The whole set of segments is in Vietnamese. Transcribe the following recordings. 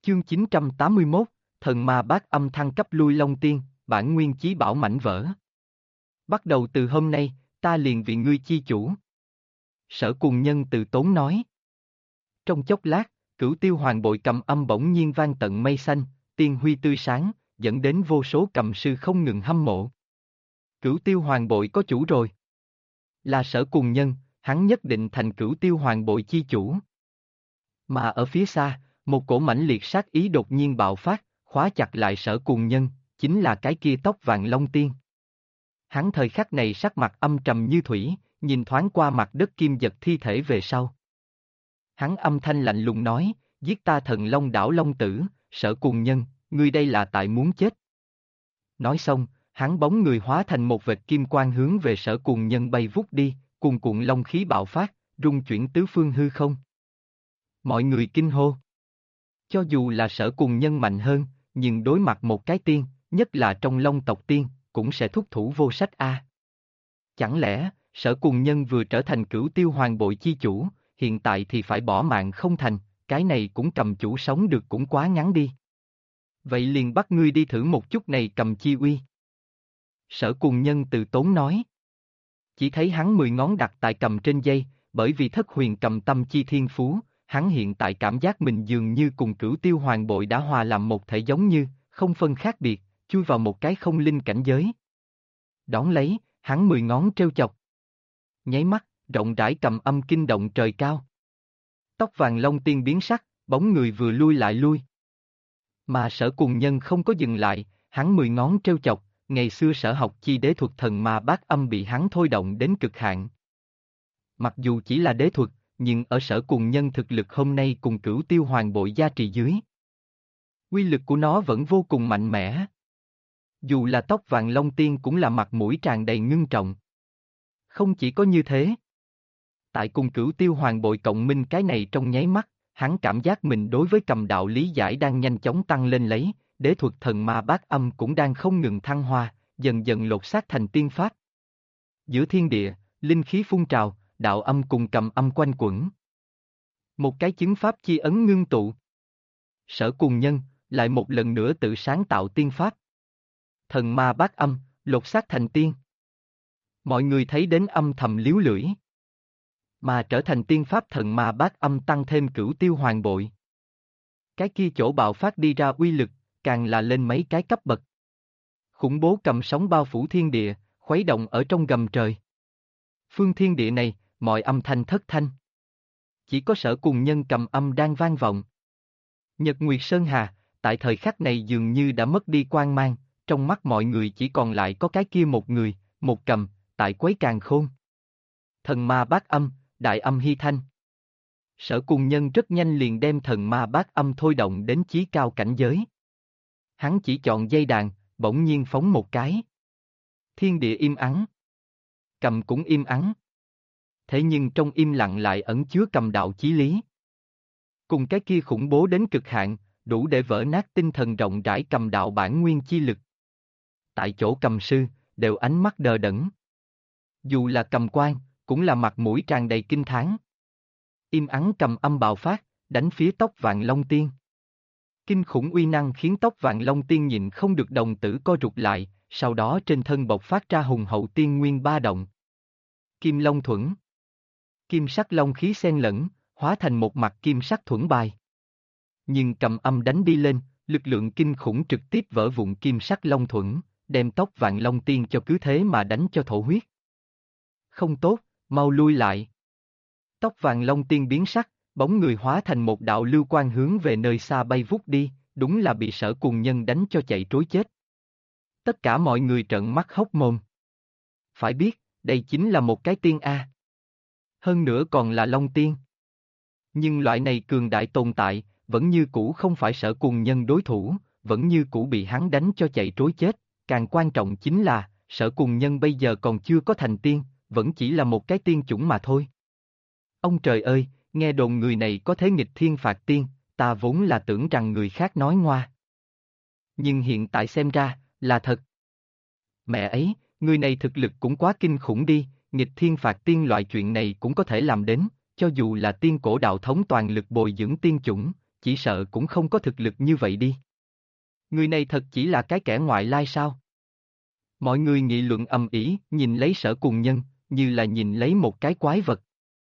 Chương 981, Thần Ma Bát Âm thăng cấp lui Long Tiên, bản nguyên chí bảo mảnh vỡ. Bắt đầu từ hôm nay, ta liền vì ngươi chi chủ. Sở Cùng Nhân từ tốn nói. Trong chốc lát, Cửu Tiêu Hoàng bội cầm âm bỗng nhiên vang tận mây xanh, tiên huy tươi sáng, dẫn đến vô số cầm sư không ngừng hâm mộ. Cửu Tiêu Hoàng bội có chủ rồi. Là Sở Cùng Nhân, hắn nhất định thành Cửu Tiêu Hoàng bội chi chủ. Mà ở phía xa, một cổ mãnh liệt sát ý đột nhiên bạo phát, khóa chặt lại Sở Cùng Nhân, chính là cái kia tóc vàng Long Tiên. Hắn thời khắc này sắc mặt âm trầm như thủy, nhìn thoáng qua mặt đất kim giật thi thể về sau. Hắn âm thanh lạnh lùng nói, giết ta Thần Long đảo Long Tử, Sở Cùng Nhân, ngươi đây là tại muốn chết. Nói xong, hắn bóng người hóa thành một vệt kim quang hướng về Sở Cùng Nhân bay vút đi, cuồn cuộn long khí bạo phát, rung chuyển tứ phương hư không. Mọi người kinh hô. Cho dù là Sở Cùng Nhân mạnh hơn, nhưng đối mặt một cái tiên, nhất là trong Long tộc tiên, cũng sẽ thúc thủ vô sách a. Chẳng lẽ, Sở Cùng Nhân vừa trở thành Cửu Tiêu Hoàng bội chi chủ, hiện tại thì phải bỏ mạng không thành, cái này cũng cầm chủ sống được cũng quá ngắn đi. Vậy liền bắt ngươi đi thử một chút này cầm chi uy. Sở Cùng Nhân từ tốn nói. Chỉ thấy hắn 10 ngón đặt tại cầm trên dây, bởi vì thất huyền cầm tâm chi thiên phú, hắn hiện tại cảm giác mình dường như cùng Cửu Tiêu Hoàng bội đã hòa làm một thể, giống như, không phân khác biệt, chui vào một cái không linh cảnh giới. Đón lấy, hắn 10 ngón treo chọc. Nháy mắt, rộng rãi cầm âm kinh động trời cao. Tóc vàng Long Tiên biến sắc, bóng người vừa lui lại lui. Mà Sở Cùng Nhân không có dừng lại, hắn 10 ngón treo chọc, ngày xưa sở học chi đế thuật thần ma bát âm bị hắn thôi động đến cực hạn. Mặc dù chỉ là đế thuật, nhưng ở Sở Cùng Nhân thực lực hôm nay cùng Cửu Tiêu Hoàng bội gia trì dưới, uy lực của nó vẫn vô cùng mạnh mẽ. Dù là tóc vàng Long Tiên cũng là mặt mũi tràn đầy ngưng trọng. Không chỉ có như thế. Tại cùng Cửu Tiêu Hoàng bội cộng minh cái này trong nháy mắt, hắn cảm giác mình đối với cầm đạo lý giải đang nhanh chóng tăng lên lấy, đế thuật thần ma bát âm cũng đang không ngừng thăng hoa, dần dần lột xác thành tiên pháp. Giữa thiên địa, linh khí phun trào, đạo âm cùng cầm âm quanh quẩn. Một cái chứng pháp chi ấn ngưng tụ. Sở Cùng Nhân, lại một lần nữa tự sáng tạo tiên pháp. Thần ma bát âm, lột xác thành tiên. Mọi người thấy đến âm thầm liếu lưỡi. Mà trở thành tiên pháp thần ma bát âm tăng thêm Cửu Tiêu Hoàng bội. Cái kia chỗ bạo phát đi ra uy lực, càng là lên mấy cái cấp bậc. Khủng bố cầm sóng bao phủ thiên địa, khuấy động ở trong gầm trời. Phương thiên địa này, mọi âm thanh thất thanh. Chỉ có Sở Cùng Nhân cầm âm đang vang vọng. Nhật Nguyệt Sơn Hà, tại thời khắc này dường như đã mất đi quang mang, trong mắt mọi người chỉ còn lại có cái kia một người, một cầm, tại quấy càn khôn. Thần ma bát âm, đại âm hy thanh. Sở Cùng Nhân rất nhanh liền đem thần ma bát âm thôi động đến chí cao cảnh giới. Hắn chỉ chọn dây đàn, bỗng nhiên phóng một cái. Thiên địa im ắng. Cầm cũng im ắng. Thế nhưng trong im lặng lại ẩn chứa cầm đạo chí lý. Cùng cái kia khủng bố đến cực hạn, đủ để vỡ nát tinh thần rộng rãi cầm đạo bản nguyên chi lực. Tại chỗ cầm sư, đều ánh mắt đờ đẫn. Dù là cầm quan, cũng là mặt mũi tràn đầy kinh thán. Im ắng cầm âm bạo phát, đánh phía tóc vàng Long Tiên. Kinh khủng uy năng khiến tóc vàng Long Tiên nhịn không được đồng tử co rụt lại, sau đó trên thân bộc phát ra hùng hậu tiên nguyên ba động. Kim Long Thuẫn. Kim sắc long khí xen lẫn, hóa thành một mặt kim sắc thuẫn bài. Nhưng cầm âm đánh đi lên, lực lượng kinh khủng trực tiếp vỡ vụn kim sắc long thuẫn, đem tóc vàng Long Tiên cho cứ thế mà đánh cho thổ huyết. Không tốt, mau lui lại. Tóc vàng Long Tiên biến sắc, bóng người hóa thành một đạo lưu quang hướng về nơi xa bay vút đi, đúng là bị Sở Cùng Nhân đánh cho chạy trối chết. Tất cả mọi người trợn mắt hốc mồm. Phải biết, đây chính là một cái tiên A. Hơn nữa còn là Long Tiên. Nhưng loại này cường đại tồn tại, vẫn như cũ không phải Sở Cùng Nhân đối thủ, vẫn như cũ bị hắn đánh cho chạy trối chết. Càng quan trọng chính là, Sở Cùng Nhân bây giờ còn chưa có thành tiên, vẫn chỉ là một cái tiên chủng mà thôi. Ông trời ơi, nghe đồn người này có thế nghịch thiên phạt tiên, ta vốn là tưởng rằng người khác nói ngoa. Nhưng hiện tại xem ra, là thật. Mẹ ấy, người này thực lực cũng quá kinh khủng đi, nghịch thiên phạt tiên loại chuyện này cũng có thể làm đến, cho dù là tiên cổ đạo thống toàn lực bồi dưỡng tiên chủng, chỉ sợ cũng không có thực lực như vậy đi. Người này thật chỉ là cái kẻ ngoại lai sao? Mọi người nghị luận ầm ĩ, nhìn lấy Sở Cùng Nhân, như là nhìn lấy một cái quái vật.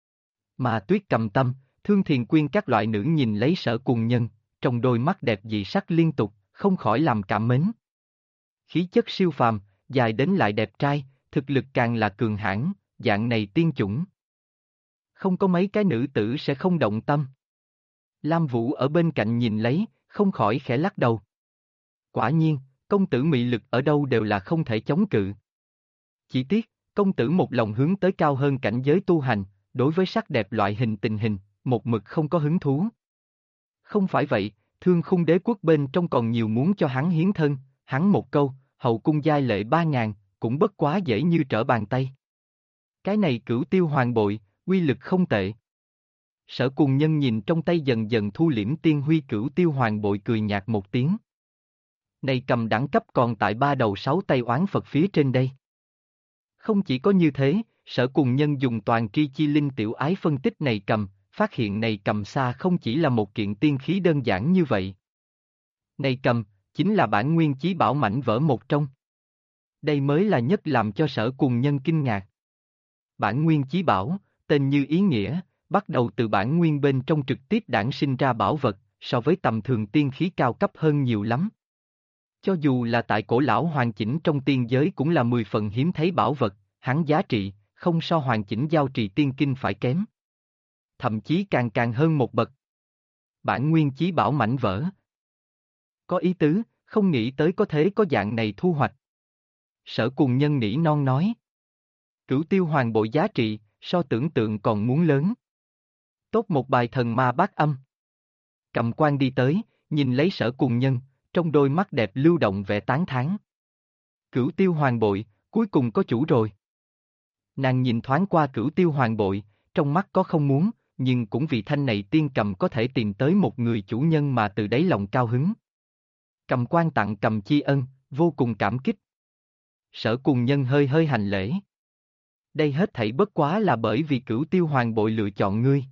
Mà Tuyết Cầm Tâm, Thương Thiền Quyên các loại nữ nhìn lấy Sở Cùng Nhân, trong đôi mắt đẹp dị sắc liên tục, không khỏi làm cảm mến. Khí chất siêu phàm, dài đến lại đẹp trai, thực lực càng là cường hãn, dạng này tiên chủng. Không có mấy cái nữ tử sẽ không động tâm. Lam Vũ ở bên cạnh nhìn lấy, không khỏi khẽ lắc đầu. Quả nhiên, công tử mị lực ở đâu đều là không thể chống cự. Chỉ tiếc, công tử một lòng hướng tới cao hơn cảnh giới tu hành, đối với sắc đẹp loại hình tình hình, một mực không có hứng thú. Không phải vậy, Thương Khung Đế quốc bên trong còn nhiều muốn cho hắn hiến thân, hắn một câu, hậu cung giai lệ 3.000, cũng bất quá dễ như trở bàn tay. Cái này Cửu Tiêu Hoàng bội, uy lực không tệ. Sở Cùng Nhân nhìn trong tay dần dần thu liễm tiên huy Cửu Tiêu Hoàng bội cười nhạt một tiếng. Này cầm đẳng cấp còn tại 3 đầu 6 tay oán Phật phía trên đây. Không chỉ có như thế, Sở Cùng Nhân dùng toàn tri chi linh tiểu ái phân tích này cầm, phát hiện này cầm xa không chỉ là một kiện tiên khí đơn giản như vậy. Này cầm, chính là bản nguyên chí bảo mảnh vỡ một trong. Đây mới là nhất làm cho Sở Cùng Nhân kinh ngạc. Bản nguyên chí bảo, tên như ý nghĩa, bắt đầu từ bản nguyên bên trong trực tiếp đản sinh ra bảo vật, so với tầm thường tiên khí cao cấp hơn nhiều lắm. Cho dù là tại cổ lão hoàn chỉnh trong tiên giới cũng là 10 phần hiếm thấy bảo vật, hắn giá trị, không so hoàn chỉnh giao trì tiên kinh phải kém. Thậm chí càng hơn một bậc. Bản nguyên chí bảo mảnh vỡ. Có ý tứ, không nghĩ tới có thế có dạng này thu hoạch. Sở Cùng Nhân nỉ non nói. Cửu Tiêu Hoàng bội giá trị, so tưởng tượng còn muốn lớn. Tốt một bài thần ma bát âm. Cầm quan đi tới, nhìn lấy Sở Cùng Nhân, trong đôi mắt đẹp lưu động vẻ tán thán. Cửu Tiêu Hoàng bội, cuối cùng có chủ rồi. Nàng nhìn thoáng qua Cửu Tiêu Hoàng bội, trong mắt có không muốn, nhưng cũng vì thanh này tiên cầm có thể tìm tới một người chủ nhân mà từ đáy lòng cao hứng. Cầm quan tặng cầm chi ân, vô cùng cảm kích. Sở Cùng Nhân hơi hơi hành lễ. Đây hết thảy bất quá là bởi vì Cửu Tiêu Hoàng bội lựa chọn ngươi.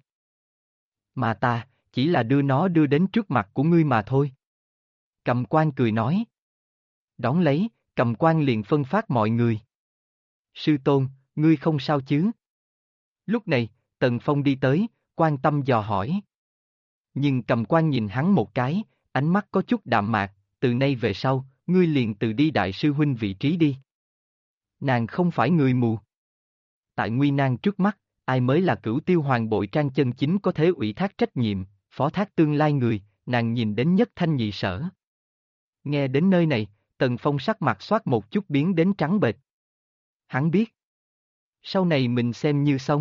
Mà ta, chỉ là đưa nó đưa đến trước mặt của ngươi mà thôi. Cầm quan cười nói. Đón lấy, cầm quan liền phân phát mọi người. Sư tôn, ngươi không sao chứ? Lúc này, Tần Phong đi tới, quan tâm dò hỏi. Nhưng cầm quan nhìn hắn một cái, ánh mắt có chút đạm mạc, từ nay về sau, ngươi liền từ đi đại sư huynh vị trí đi. Nàng không phải người mù. Tại nguy nan trước mắt, ai mới là Cửu Tiêu Hoàng bội trang chân chính có thể ủy thác trách nhiệm, phó thác tương lai người, nàng nhìn đến nhất thanh nhị sở. Nghe đến nơi này, Tần Phong sắc mặt xoát một chút biến đến trắng bệch. Hắn biết. Sau này mình xem như xong.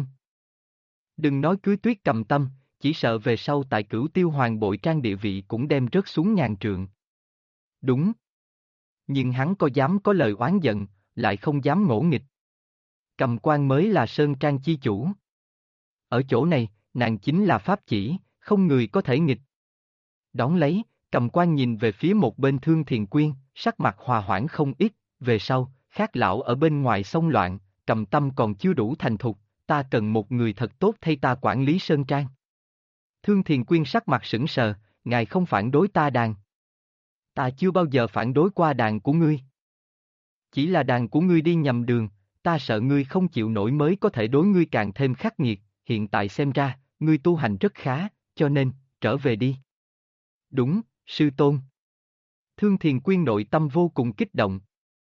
Đừng nói cưới Tuyết Cầm Tâm, chỉ sợ về sau tại Cửu Tiêu Hoàng bội trang địa vị cũng đem rớt xuống ngàn trượng. Đúng. Nhưng hắn có dám có lời oán giận, lại không dám ngỗ nghịch. Cầm quan mới là Sơn Trang chi chủ. Ở chỗ này, nàng chính là pháp chỉ, không người có thể nghịch. Đón lấy, cầm quan nhìn về phía một bên Thương Thiền Quyên, sắc mặt hòa hoãn không ít, về sau, khác lão ở bên ngoài xông loạn, Cầm Tâm còn chưa đủ thành thục, ta cần một người thật tốt thay ta quản lý Sơn Trang. Thương Thiền Quyên sắc mặt sững sờ, ngài không phản đối ta đàn. Ta chưa bao giờ phản đối qua đàn của ngươi. Chỉ là đàn của ngươi đi nhầm đường, ta sợ ngươi không chịu nổi mới có thể đối ngươi càng thêm khắc nghiệt, hiện tại xem ra, ngươi tu hành rất khá, cho nên, trở về đi. Đúng, sư tôn. Thương Thiền Quyên nội tâm vô cùng kích động.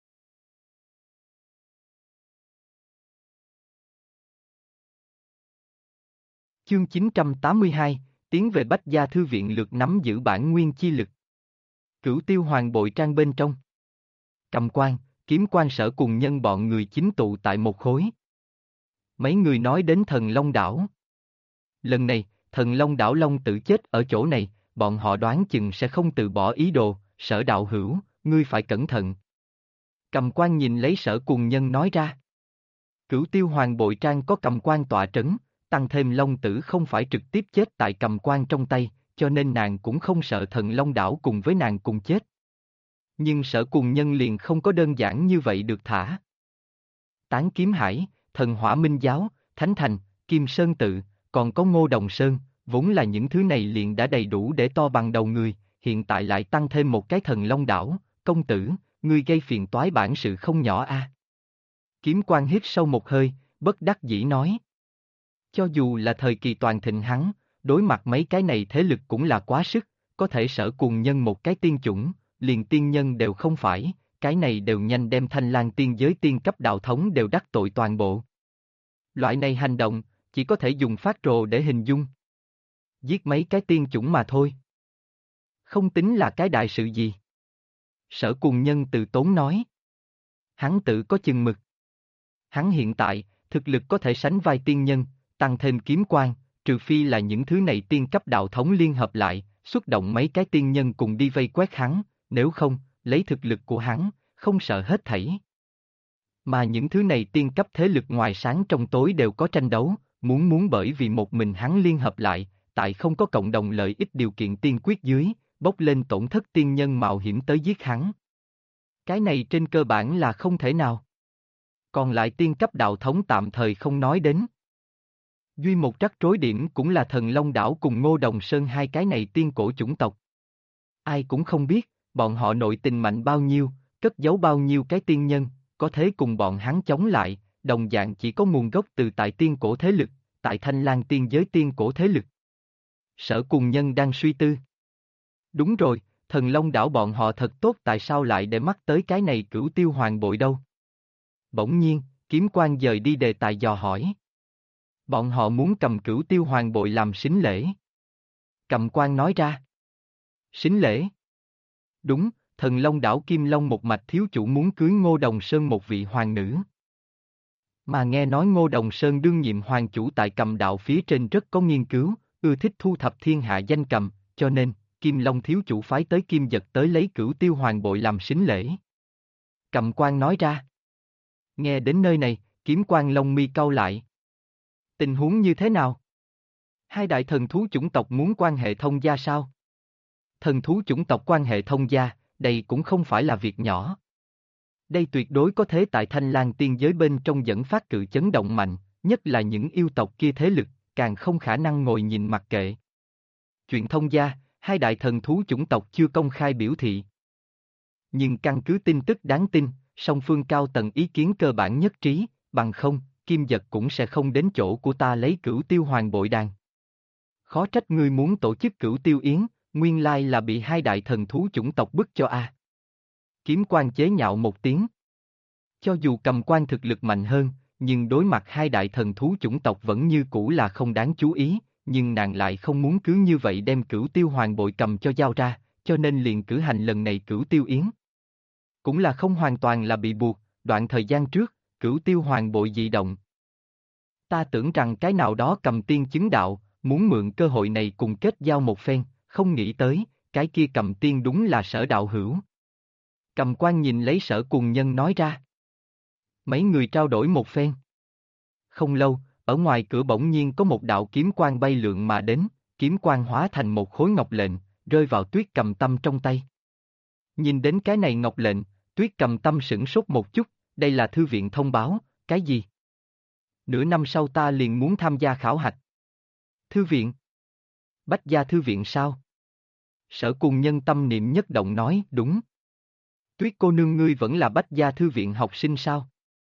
Chương 982, tiến về Bách Gia Thư viện lược nắm giữ bản nguyên chi lực. Cửu Tiêu Hoàng bội trang bên trong. Cầm quan, kiếm quan Sở Cùng Nhân bọn người chính tụ tại một khối. Mấy người nói đến Thần Long Đảo. Lần này, Thần Long Đảo Long Tử chết ở chỗ này, bọn họ đoán chừng sẽ không từ bỏ ý đồ, Sở đạo hữu, ngươi phải cẩn thận. Cầm quan nhìn lấy Sở Cùng Nhân nói ra. Cửu Tiêu Hoàng bội trang có cầm quan tọa trấn, tăng thêm Long Tử không phải trực tiếp chết tại cầm quan trong tay, cho nên nàng cũng không sợ Thần Long Đảo cùng với nàng cùng chết. Nhưng Sở Cùng Nhân liền không có đơn giản như vậy được thả. Tán Kiếm Hải, Thần Hỏa Minh Giáo, Thánh Thành, Kim Sơn Tự, còn có Ngô Đồng Sơn, vốn là những thứ này liền đã đầy đủ để to bằng đầu người, hiện tại lại tăng thêm một cái thần long đảo, công tử, ngươi gây phiền toái bản sự không nhỏ a. Kiếm Quan hít sâu một hơi, bất đắc dĩ nói. Cho dù là thời kỳ toàn thịnh hắn, đối mặt mấy cái này thế lực cũng là quá sức, có thể Sở Cùng Nhân một cái tiên chủng, liền tiên nhân đều không phải, cái này đều nhanh đem Thanh Lang tiên giới tiên cấp đạo thống đều đắc tội toàn bộ. Loại này hành động, chỉ có thể dùng phát rồ để hình dung. Giết mấy cái tiên chủng mà thôi. Không tính là cái đại sự gì. Sở Cùng Nhân từ tốn nói. Hắn tự có chừng mực. Hắn hiện tại, thực lực có thể sánh vai tiên nhân, tăng thêm kiếm quan, trừ phi là những thứ này tiên cấp đạo thống liên hợp lại, xuất động mấy cái tiên nhân cùng đi vây quét hắn, nếu không, lấy thực lực của hắn, không sợ hết thảy. Mà những thứ này tiên cấp thế lực ngoài sáng trong tối đều có tranh đấu, muốn bởi vì một mình hắn liên hợp lại, tại không có cộng đồng lợi ích điều kiện tiên quyết dưới, bốc lên tổn thất tiên nhân mạo hiểm tới giết hắn. Cái này trên cơ bản là không thể nào. Còn lại tiên cấp đạo thống tạm thời không nói đến. Duy một rắc rối điểm cũng là Thần Long Đảo cùng Ngô Đồng Sơn hai cái này tiên cổ chủng tộc. Ai cũng không biết, bọn họ nội tình mạnh bao nhiêu, cất giấu bao nhiêu cái tiên nhân, có thế cùng bọn hắn chống lại, đồng dạng chỉ có nguồn gốc từ tại tiên cổ thế lực, tại Thanh Lang tiên giới tiên cổ thế lực. Sở Cùng Nhân đang suy tư. Đúng rồi, Thần Long Đảo bọn họ thật tốt tại sao lại để mắt tới cái này Cửu Tiêu Hoàng bội đâu? Bỗng nhiên, Kiếm Quan dời đi đề tài dò hỏi. Bọn họ muốn cầm Cửu Tiêu Hoàng bội làm sính lễ. Cầm Quan nói ra. Sính lễ? Đúng, Thần Long Đảo Kim Long một mạch thiếu chủ muốn cưới Ngô Đồng Sơn một vị hoàng nữ. Mà nghe nói Ngô Đồng Sơn đương nhiệm hoàng chủ tại cầm đạo phía trên rất có nghiên cứu, ưa thích thu thập thiên hạ danh cầm, cho nên, Kim Long thiếu chủ phái tới Kim Dật tới lấy Cửu Tiêu Hoàng bội làm sính lễ. Cầm Quan nói ra. Nghe đến nơi này, Kiếm Quan lông mi cau lại. Tình huống như thế nào? Hai đại thần thú chủng tộc muốn quan hệ thông gia sao? Thần thú chủng tộc quan hệ thông gia, đây cũng không phải là việc nhỏ. Đây tuyệt đối có thể tại Thanh Lang tiên giới bên trong dẫn phát cự chấn động mạnh, nhất là những yêu tộc kia thế lực, càng không khả năng ngồi nhìn mặc kệ. Chuyện thông gia, hai đại thần thú chủng tộc chưa công khai biểu thị. Nhưng căn cứ tin tức đáng tin, song phương cao tầng ý kiến cơ bản nhất trí, bằng không, Kim Dật cũng sẽ không đến chỗ của ta lấy Cửu Tiêu Hoàng bội đàn. Khó trách ngươi muốn tổ chức Cửu Tiêu Yến, nguyên lai là bị hai đại thần thú chủng tộc bức cho a. Kiếm Quan chế nhạo một tiếng. Cho dù Cầm Quan thực lực mạnh hơn, nhưng đối mặt hai đại thần thú chủng tộc vẫn như cũ là không đáng chú ý, nhưng nàng lại không muốn cứ như vậy đem Cửu Tiêu Hoàng bội cầm cho giao ra, cho nên liền cử hành lần này Cửu Tiêu Yến. Cũng là không hoàn toàn là bị buộc, đoạn thời gian trước, Cửu Tiêu Hoàng bội dị động. Ta tưởng rằng cái nào đó cầm tiên chứng đạo, muốn mượn cơ hội này cùng kết giao một phen, không nghĩ tới, cái kia cầm tiên đúng là Sở đạo hữu. Cầm Quan nhìn lấy Sở Cùng Nhân nói ra. Mấy người trao đổi một phen. Không lâu, ở ngoài cửa bỗng nhiên có một đạo kiếm quang bay lượn mà đến, kiếm quang hóa thành một khối ngọc lệnh, rơi vào Tuyết Cầm Tâm trong tay. Nhìn đến cái này ngọc lệnh, Tuyết Cầm Tâm sửng sốt một chút, đây là thư viện thông báo, cái gì? Nửa năm sau ta liền muốn tham gia khảo hạch. Thư viện? Bách Gia thư viện sao? Sở Cùng Nhân tâm niệm nhất động nói, đúng. Tuyết cô nương ngươi vẫn là Bách Gia thư viện học sinh sao?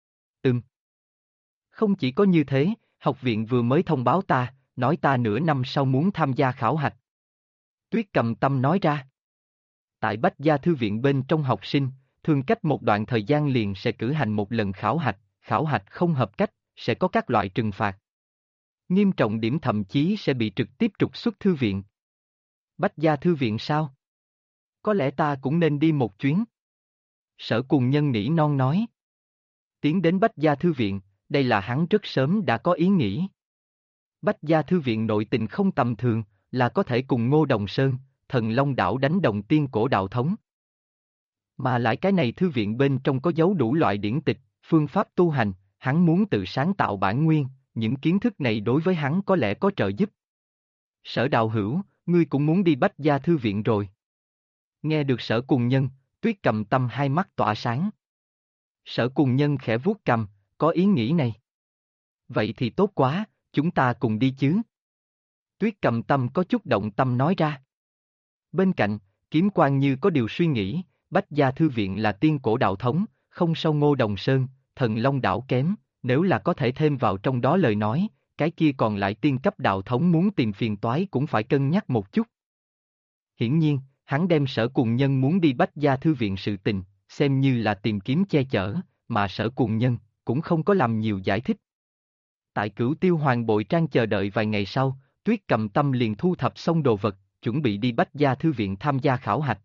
Không chỉ có như thế, học viện vừa mới thông báo ta, nói ta nửa năm sau muốn tham gia khảo hạch. Tuyết Cầm Tâm nói ra. Tại Bách Gia thư viện bên trong học sinh, thường cách một đoạn thời gian liền sẽ cử hành một lần khảo hạch không hợp cách, sẽ có các loại trừng phạt. Nghiêm trọng điểm thậm chí sẽ bị trực tiếp trục xuất thư viện. Bách Gia thư viện sao? Có lẽ ta cũng nên đi một chuyến. Sở Cùng Nhân nỉ non nói. Tiến đến Bách Gia thư viện, đây là hắn rất sớm đã có ý nghĩ. Bách Gia thư viện nội tình không tầm thường, là có thể cùng Ngô Đồng Sơn, Thần Long Đảo đánh đồng tiên cổ đạo thống. Mà lại cái này thư viện bên trong có dấu đủ loại điển tịch, phương pháp tu hành, hắn muốn tự sáng tạo bản nguyên, những kiến thức này đối với hắn có lẽ có trợ giúp. Sở đạo hữu, ngươi cũng muốn đi Bách Gia thư viện rồi. Nghe được Sở Cùng Nhân, Tuyết Cầm Tâm hai mắt tỏa sáng. Sở Cùng Nhân khẽ vuốt cằm, có ý nghĩ này. Vậy thì tốt quá, chúng ta cùng đi chứ. Tuyết Cầm Tâm có chút động tâm nói ra. Bên cạnh, Kiếm Quan như có điều suy nghĩ, Bách Gia Thư Viện là tiên cổ đạo thống, không sau Ngô Đồng Sơn, Thần Long Đảo kém, nếu là có thể thêm vào trong đó lời nói, cái kia còn lại tiên cấp đạo thống muốn tìm phiền toái cũng phải cân nhắc một chút. Hiển nhiên, hắn đem Sở Cùng Nhân muốn đi Bách Gia Thư Viện sự tình, xem như là tìm kiếm che chở, mà Sở Cùng Nhân cũng không có làm nhiều giải thích. Tại Cửu Tiêu Hoàng Bội Trang chờ đợi vài ngày sau, Tuyết Cầm Tâm liền thu thập xong đồ vật, chuẩn bị đi Bách Gia Thư Viện tham gia khảo hạch.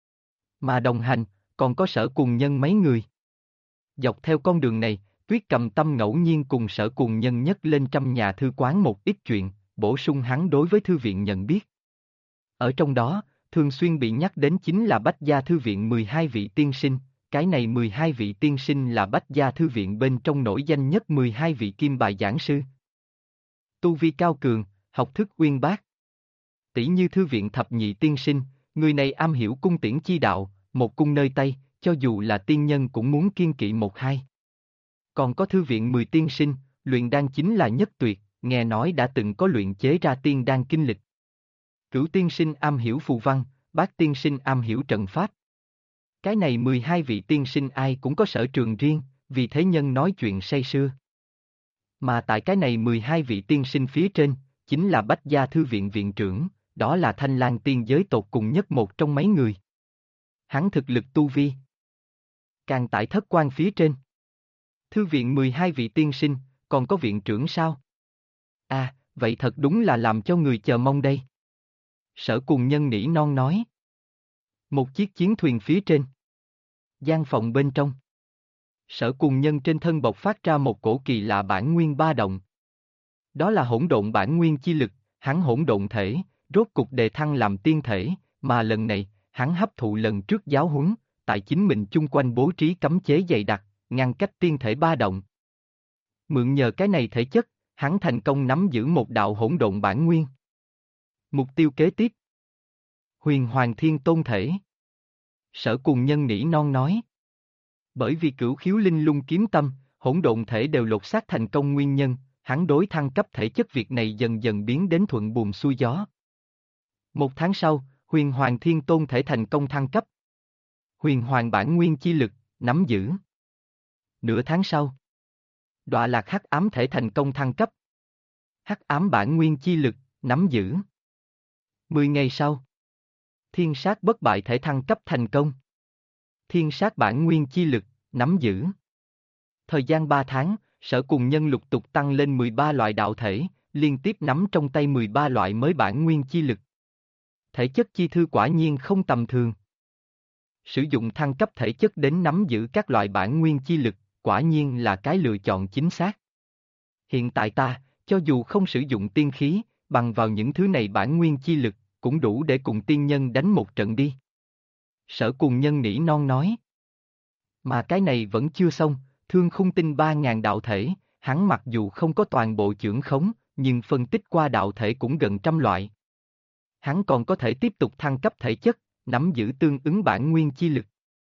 Mà đồng hành, còn có Sở Cùng Nhân mấy người. Dọc theo con đường này, Tuyết Cầm Tâm ngẫu nhiên cùng Sở Cùng Nhân nhắc lên trăm nhà thư quán một ít chuyện, bổ sung hắn đối với thư viện nhận biết. Ở trong đó, thường xuyên bị nhắc đến chính là Bách Gia Thư Viện 12 vị tiên sinh, cái này 12 vị tiên sinh là Bách Gia Thư Viện bên trong nổi danh nhất 12 vị kim bài giảng sư. Tu vi cao cường, học thức uyên bác. Tỷ như Thư Viện Thập Nhị Tiên Sinh, người này am hiểu cung tiễn chi đạo, một cung nơi tay, cho dù là tiên nhân cũng muốn kiêng kỵ một hai. Còn có Thư Viện 10 Tiên Sinh, luyện đan chính là nhất tuyệt, nghe nói đã từng có luyện chế ra tiên đan kinh lịch. Cửu Tiên Sinh am hiểu phù văn, Bát Tiên Sinh am hiểu trận pháp. Cái này 12 vị tiên sinh ai cũng có sở trường riêng, vì thế nhân nói chuyện say sưa. Mà tại cái này 12 vị tiên sinh phía trên, chính là Bách Gia Thư Viện viện trưởng, đó là Thanh Lang tiên giới tột cùng nhất một trong mấy người. Hắn thực lực tu vi càng tại thất quan phía trên. Thư viện 12 vị tiên sinh, còn có viện trưởng sao? À, vậy thật đúng là làm cho người chờ mong đây. Sở Cùng Nhân nỉ non nói. Một chiếc chiến thuyền phía trên. Gian phòng bên trong. Sở Cùng Nhân trên thân bộc phát ra một cổ kỳ lạ bản nguyên ba động. Đó là hỗn độn bản nguyên chi lực, hắn hỗn độn thể, rốt cục đề thăng làm tiên thể, mà lần này, hắn hấp thụ lần trước giáo huấn, tại chính mình chung quanh bố trí cấm chế dày đặc, ngăn cách tiên thể ba động. Mượn nhờ cái này thể chất, hắn thành công nắm giữ một đạo hỗn độn bản nguyên. Mục tiêu kế tiếp. Huyền Hoàng Thiên Tôn thể. Sở Cùng Nhân nỉ non nói. Bởi vì Cửu Khiếu Linh Lung kiếm tâm, hỗn độn thể đều lột xác thành công nguyên nhân, hắn đối thăng cấp thể chất việc này dần dần biến đến thuận buồm xuôi gió. Một tháng sau, Huyền Hoàng Thiên Tôn thể thành công thăng cấp. Huyền Hoàng bản nguyên chi lực, nắm giữ. Nửa tháng sau, Đọa Lạc Hắc Ám thể thành công thăng cấp. Hắc Ám bản nguyên chi lực, nắm giữ. 10 ngày sau, Thiên Sát bất bại thể thăng cấp thành công. Thiên Sát bản nguyên chi lực, nắm giữ. Thời gian 3 tháng, Sở Cùng Nhân lục tục tăng lên 13 loại đạo thể, liên tiếp nắm trong tay 13 loại mới bản nguyên chi lực. Thể chất chi thư quả nhiên không tầm thường. Sử dụng thăng cấp thể chất đến nắm giữ các loại bản nguyên chi lực, quả nhiên là cái lựa chọn chính xác. Hiện tại ta, cho dù không sử dụng tiên khí, bằng vào những thứ này bản nguyên chi lực, cũng đủ để cùng tiên nhân đánh một trận đi. Sở Cùng Nhân nỉ non nói. Mà cái này vẫn chưa xong, Thương Khung Tinh 3.000 đạo thể, hắn mặc dù không có toàn bộ chưởng khống, nhưng phân tích qua đạo thể cũng gần trăm loại. Hắn còn có thể tiếp tục thăng cấp thể chất, nắm giữ tương ứng bản nguyên chi lực.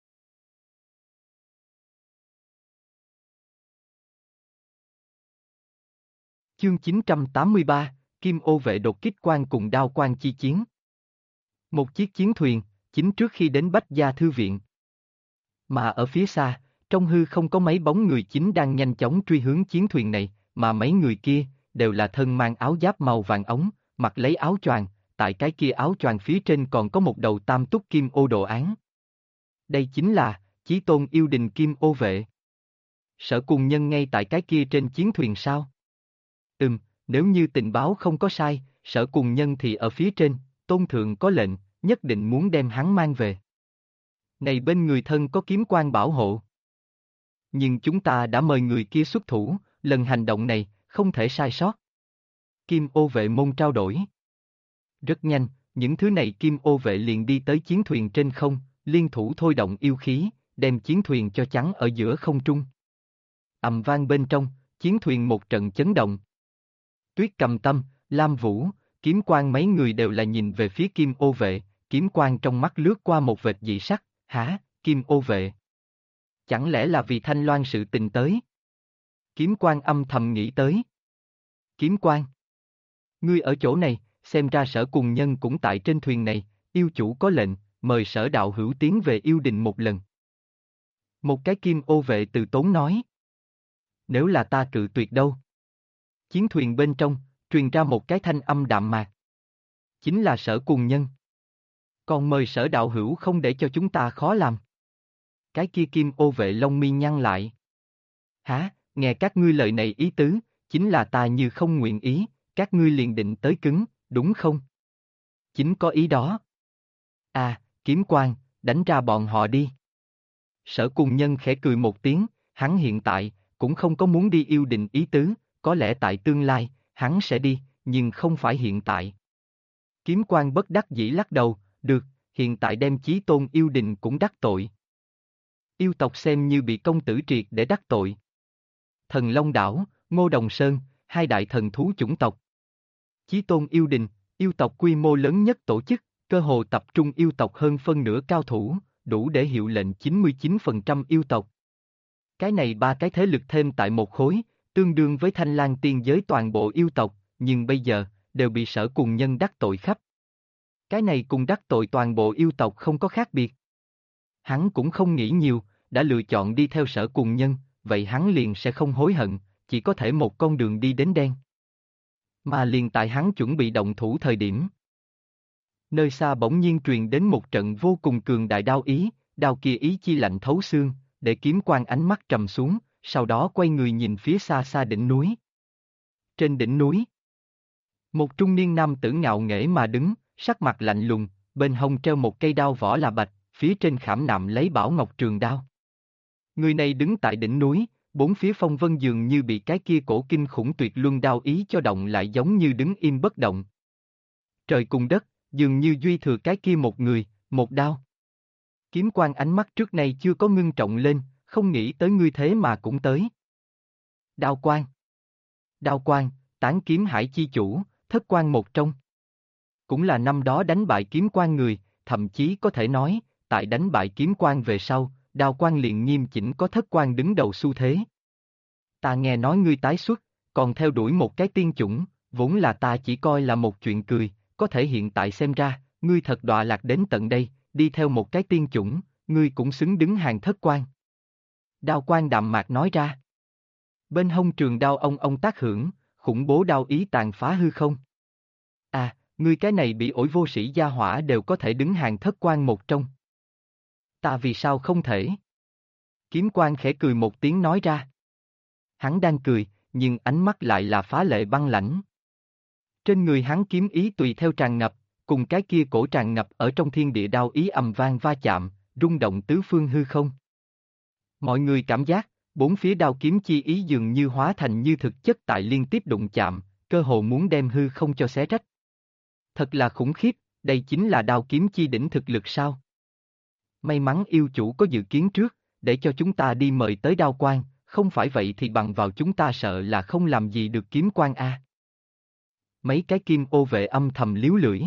Chương 983, Kim Ô vệ đột kích quan cùng đao quan chi chiến. Một chiếc chiến thuyền, chính trước khi đến Bách Gia Thư Viện. Mà ở phía xa, trong hư không có mấy bóng người chính đang nhanh chóng truy hướng chiến thuyền này, mà mấy người kia, đều là thân mang áo giáp màu vàng ống, mặc lấy áo choàng, tại cái kia áo choàng phía trên còn có một đầu tam túc kim ô đồ án. Đây chính là, Chí Tôn yêu đình Kim Ô vệ. Sở Cùng Nhân ngay tại cái kia trên chiến thuyền sao? Nếu như tình báo không có sai, Sở Cùng Nhân thì ở phía trên, Tôn Thượng có lệnh, nhất định muốn đem hắn mang về. Này bên người thân có kiếm quan bảo hộ. Nhưng chúng ta đã mời người kia xuất thủ, lần hành động này, không thể sai sót. Kim Ô vệ môn trao đổi. Rất nhanh, những thứ này Kim Ô vệ liền đi tới chiến thuyền trên không, liên thủ thôi động yêu khí, đem chiến thuyền cho chắn ở giữa không trung. Ầm vang bên trong, chiến thuyền một trận chấn động. Tuyết Cầm Tâm, Lam Vũ, Kiếm Quan mấy người đều là nhìn về phía Kim Ô vệ, Kiếm Quan trong mắt lướt qua một vệt dị sắc, hả, Kim Ô vệ? Chẳng lẽ là vì Thanh Loan sự tình tới? Kiếm Quan âm thầm nghĩ tới. Kiếm Quan, ngươi ở chỗ này, xem ra Sở Cùng Nhân cũng tại trên thuyền này, yêu chủ có lệnh, mời Sở đạo hữu tiến về yêu đình một lần. Một cái kim ô vệ từ tốn nói. Nếu là ta cự tuyệt đâu? Chiến thuyền bên trong, truyền ra một cái thanh âm đạm mạc. Chính là Sở Cùng Nhân. Còn mời Sở đạo hữu không để cho chúng ta khó làm. Cái kia kim ô vệ lông mi nhăn lại. Hả, nghe các ngươi lời này ý tứ, chính là ta như không nguyện ý, các ngươi liền định tới cứng, đúng không? Chính có ý đó. À, kiếm quan, đánh ra bọn họ đi. Sở Cùng Nhân khẽ cười một tiếng, hắn hiện tại, cũng không có muốn đi yêu đình ý tứ, có lẽ tại tương lai, hắn sẽ đi, nhưng không phải hiện tại. Kiếm quan bất đắc dĩ lắc đầu, được, hiện tại đem Chí Tôn yêu đình cũng đắc tội. Yêu tộc xem như bị công tử triệt để đắc tội. Thần Long Đảo, Ngô Đồng Sơn, hai đại thần thú chủng tộc. Chí Tôn yêu đình, yêu tộc quy mô lớn nhất tổ chức, cơ hồ tập trung yêu tộc hơn phân nửa cao thủ, đủ để hiệu lệnh 99% yêu tộc. Cái này ba cái thế lực thêm tại một khối, tương đương với Thanh Lang tiên giới toàn bộ yêu tộc, nhưng bây giờ, đều bị Sở Cùng Nhân đắc tội khắp. Cái này cùng đắc tội toàn bộ yêu tộc không có khác biệt. Hắn cũng không nghĩ nhiều, đã lựa chọn đi theo Sở Cùng Nhân, vậy hắn liền sẽ không hối hận, chỉ có thể một con đường đi đến đen. Mà liền tại hắn chuẩn bị động thủ thời điểm. Nơi xa bỗng nhiên truyền đến một trận vô cùng cường đại đao ý, đao kia ý chi lạnh thấu xương, để kiếm quan ánh mắt trầm xuống, sau đó quay người nhìn phía xa xa đỉnh núi. Trên đỉnh núi, một trung niên nam tử ngạo nghễ mà đứng, sắc mặt lạnh lùng, bên hông treo một cây đao vỏ là bạch, phía trên khảm nạm lấy bảo ngọc trường đao. Người này đứng tại đỉnh núi, bốn phía phong vân dường như bị cái kia cổ kinh khủng tuyệt luân đao ý cho động lại giống như đứng im bất động. Trời cùng đất, dường như duy thừa cái kia một người, một đao. Kiếm quan ánh mắt trước nay chưa có ngưng trọng lên, không nghĩ tới ngươi thế mà cũng tới. Đao quan. Đao quan, tán kiếm hải chi chủ, thất quan một trong. Cũng là năm đó đánh bại kiếm quan người, thậm chí có thể nói, tại đánh bại kiếm quan về sau, đao quan liền nghiêm chỉnh có thất quan đứng đầu xu thế. Ta nghe nói ngươi tái xuất, còn theo đuổi một cái tiên chủng, vốn là ta chỉ coi là một chuyện cười, có thể hiện tại xem ra, ngươi thật đọa lạc đến tận đây, đi theo một cái tiên chủng, ngươi cũng xứng đứng hàng thất quan. Đao quan đạm mạc nói ra. Bên hông trường đao ông tác hưởng, khủng bố đao ý tàn phá hư không. À, ngươi cái này bị ổi vô sĩ gia hỏa đều có thể đứng hàng thất quan một trong. Ta vì sao không thể? Kiếm quan khẽ cười một tiếng nói ra. Hắn đang cười, nhưng ánh mắt lại là phá lệ băng lãnh. Trên người hắn kiếm ý tùy theo tràn ngập, cùng cái kia cổ tràn ngập ở trong thiên địa đao ý ầm vang va chạm, rung động tứ phương hư không. Mọi người cảm giác, bốn phía đao kiếm chi ý dường như hóa thành như thực chất tại liên tiếp đụng chạm, cơ hồ muốn đem hư không cho xé rách. Thật là khủng khiếp, đây chính là đao kiếm chi đỉnh thực lực sao? May mắn yêu chủ có dự kiến trước, để cho chúng ta đi mời tới đao quan, không phải vậy thì bằng vào chúng ta sợ là không làm gì được kiếm quan a. Mấy cái kim ô vệ âm thầm líu lưỡi.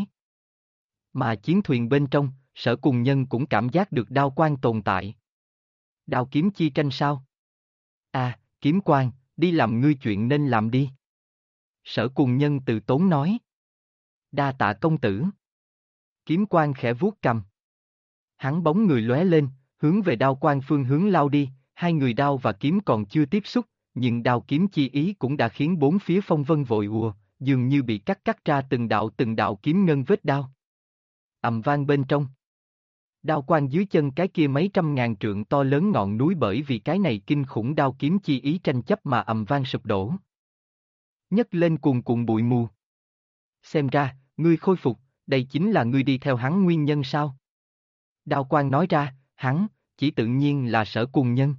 Mà chiến thuyền bên trong, Sở Cùng Nhân cũng cảm giác được đao quan tồn tại. Đao kiếm chi tranh sao? À, kiếm quan, đi làm ngươi chuyện nên làm đi. Sở Cùng Nhân từ tốn nói. Đa tạ công tử. Kiếm quan khẽ vuốt cầm. Hắn bóng người lóe lên, hướng về đao quan phương hướng lao đi, hai người đao và kiếm còn chưa tiếp xúc, nhưng đao kiếm chi ý cũng đã khiến bốn phía phong vân vội ùa, dường như bị cắt ra từng đạo kiếm ngân vết đao. Ầm vang bên trong. Đao quan dưới chân cái kia mấy trăm ngàn trượng to lớn ngọn núi bởi vì cái này kinh khủng đao kiếm chi ý tranh chấp mà ầm vang sụp đổ. Nhấc lên cuồn cuộn bụi mù. Xem ra, ngươi khôi phục, đây chính là ngươi đi theo hắn nguyên nhân sao? Đao quan nói ra, hắn, chỉ tự nhiên là Sở Cùng Nhân.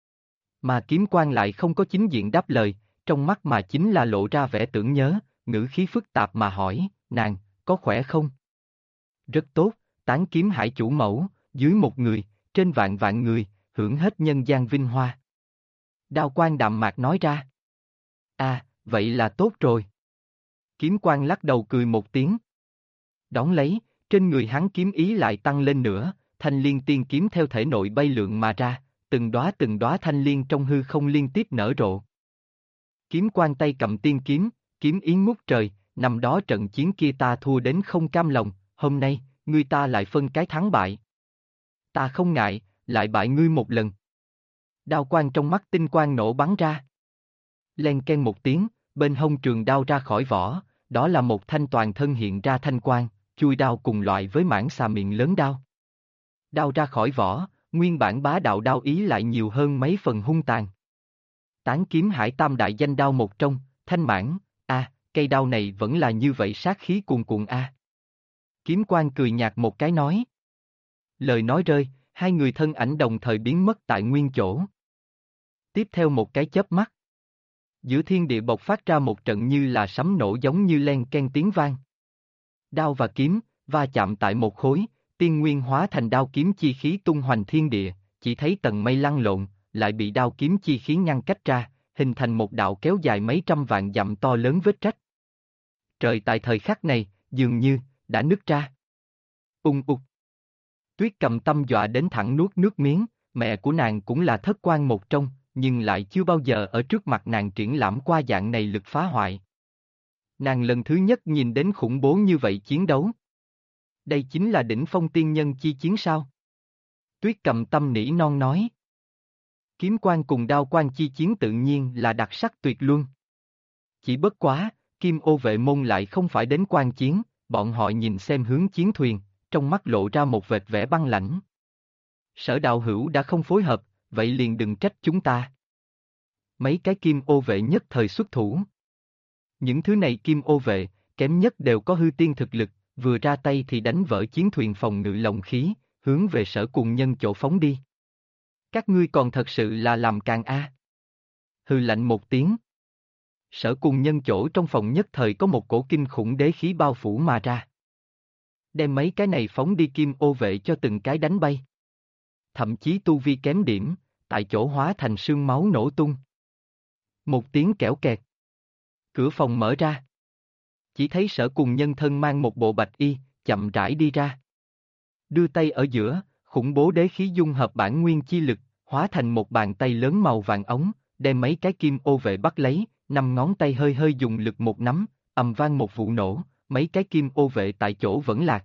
Mà kiếm quan lại không có chính diện đáp lời, trong mắt mà chính là lộ ra vẻ tưởng nhớ, ngữ khí phức tạp mà hỏi, nàng, có khỏe không? Rất tốt, tán kiếm hải chủ mẫu, dưới một người, trên vạn vạn người, hưởng hết nhân gian vinh hoa. Đao quan đạm mạc nói ra. À, vậy là tốt rồi. Kiếm quan lắc đầu cười một tiếng. Đón lấy, trên người hắn kiếm ý lại tăng lên nữa, thanh liên tiên kiếm theo thể nội bay lượn mà ra, từng đóa thanh liên trong hư không liên tiếp nở rộ. Kiếm quan tay cầm tiên kiếm, kiếm ý ngút trời, năm đó trận chiến kia ta thua đến không cam lòng, hôm nay, ngươi ta lại phân cái thắng bại. Ta không ngại, lại bại ngươi một lần. Đao quang trong mắt tinh quang nổ bắn ra. Len ken một tiếng, bên hông trường đao ra khỏi vỏ, đó là một thanh toàn thân hiện ra thanh quang, chui đao cùng loại với mãng xà miệng lớn đao. Đao ra khỏi vỏ, nguyên bản bá đạo đao ý lại nhiều hơn mấy phần hung tàn. Tán kiếm hải tam đại danh đao một trong, thanh mãng, cây đao này vẫn là như vậy sát khí cuồn cuộn a. Kiếm quan cười nhạt một cái nói. Lời nói rơi, hai người thân ảnh đồng thời biến mất tại nguyên chỗ. Tiếp theo một cái chớp mắt. Giữa thiên địa bộc phát ra một trận như là sấm nổ giống như len ken tiếng vang. Đao và kiếm, va chạm tại một khối, tiên nguyên hóa thành đao kiếm chi khí tung hoành thiên địa, chỉ thấy tầng mây lăn lộn, lại bị đao kiếm chi khí ngăn cách ra, hình thành một đạo kéo dài mấy trăm vạn dặm to lớn vết rách. Trời tại thời khắc này, dường như, đã nứt ra. Ung ục. Tuyết Cầm Tâm dọa đến thẳng nuốt nước miếng, mẹ của nàng cũng là thất quan một trong, nhưng lại chưa bao giờ ở trước mặt nàng triển lãm qua dạng này lực phá hoại. Nàng lần thứ nhất nhìn đến khủng bố như vậy chiến đấu. Đây chính là đỉnh phong tiên nhân chi chiến sao? Tuyết Cầm Tâm nỉ non nói. Kiếm quan cùng đao quan chi chiến tự nhiên là đặc sắc tuyệt luân. Chỉ bất quá, Kim Ô vệ môn lại không phải đến quan chiến, bọn họ nhìn xem hướng chiến thuyền, trong mắt lộ ra một vệt vẻ băng lãnh. Sở đạo hữu đã không phối hợp, vậy liền đừng trách chúng ta. Mấy cái Kim Ô vệ nhất thời xuất thủ. Những thứ này Kim Ô vệ, kém nhất đều có hư tiên thực lực, vừa ra tay thì đánh vỡ chiến thuyền phòng ngự lồng khí, hướng về Sở Cùng Nhân chỗ phóng đi. Các ngươi còn thật sự là làm càng a. Hừ lạnh một tiếng. Sở Cùng Nhân chỗ trong phòng nhất thời có một cổ kinh khủng đế khí bao phủ mà ra. Đem mấy cái này phóng đi Kim Ô vệ cho từng cái đánh bay. Thậm chí tu vi kém điểm, tại chỗ hóa thành sương máu nổ tung. Một tiếng kẽo kẹt. Cửa phòng mở ra. Chỉ thấy Sở Cùng Nhân thân mang một bộ bạch y, chậm rãi đi ra. Đưa tay ở giữa, khủng bố đế khí dung hợp bản nguyên chi lực, hóa thành một bàn tay lớn màu vàng ống, đem mấy cái Kim Ô vệ bắt lấy, năm ngón tay hơi hơi dùng lực một nắm, ầm vang một vụ nổ, mấy cái Kim Ô vệ tại chỗ vẫn lạc.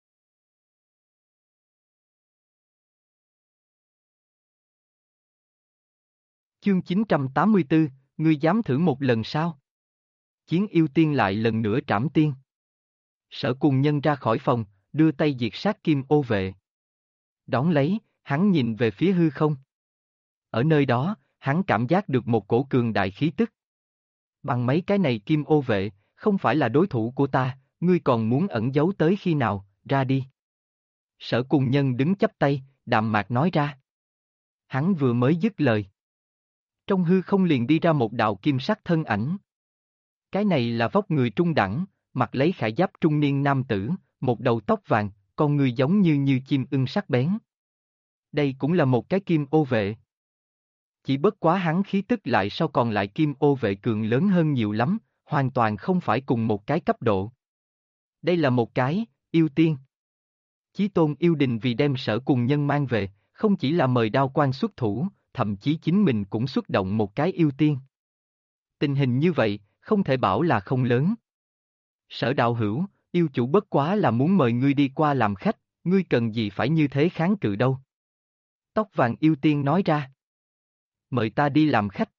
Chương 984, ngươi dám thử một lần sao? Chiến yêu tiên lại lần nữa trảm tiên. Sở Cùng Nhân ra khỏi phòng, đưa tay diệt sát Kim Ô vệ. Đón lấy, hắn nhìn về phía hư không. Ở nơi đó, hắn cảm giác được một cổ cường đại khí tức. Bằng mấy cái này Kim Ô vệ, không phải là đối thủ của ta, ngươi còn muốn ẩn giấu tới khi nào, ra đi. Sở Cùng Nhân đứng chắp tay, đạm mạc nói ra. Hắn vừa mới dứt lời. Trong hư không liền đi ra một đạo kim sắc thân ảnh. Cái này là vóc người trung đẳng, mặc lấy khải giáp trung niên nam tử, một đầu tóc vàng, con người giống như chim ưng sắc bén. Đây cũng là một cái Kim Ô vệ. Chỉ bất quá hắn khí tức lại so còn lại Kim Ô vệ cường lớn hơn nhiều lắm, hoàn toàn không phải cùng một cái cấp độ. Đây là một cái, yêu tiên. Chí Tôn yêu đình vì đem Sở Cùng Nhân mang về, không chỉ là mời Đao Quan xuất thủ, thậm chí chính mình cũng xuất động một cái yêu tiên. Tình hình như vậy, không thể bảo là không lớn. Sở đạo hữu, yêu chủ bất quá là muốn mời ngươi đi qua làm khách, ngươi cần gì phải như thế kháng cự đâu. Tóc vàng yêu tiên nói ra. Mời ta đi làm khách.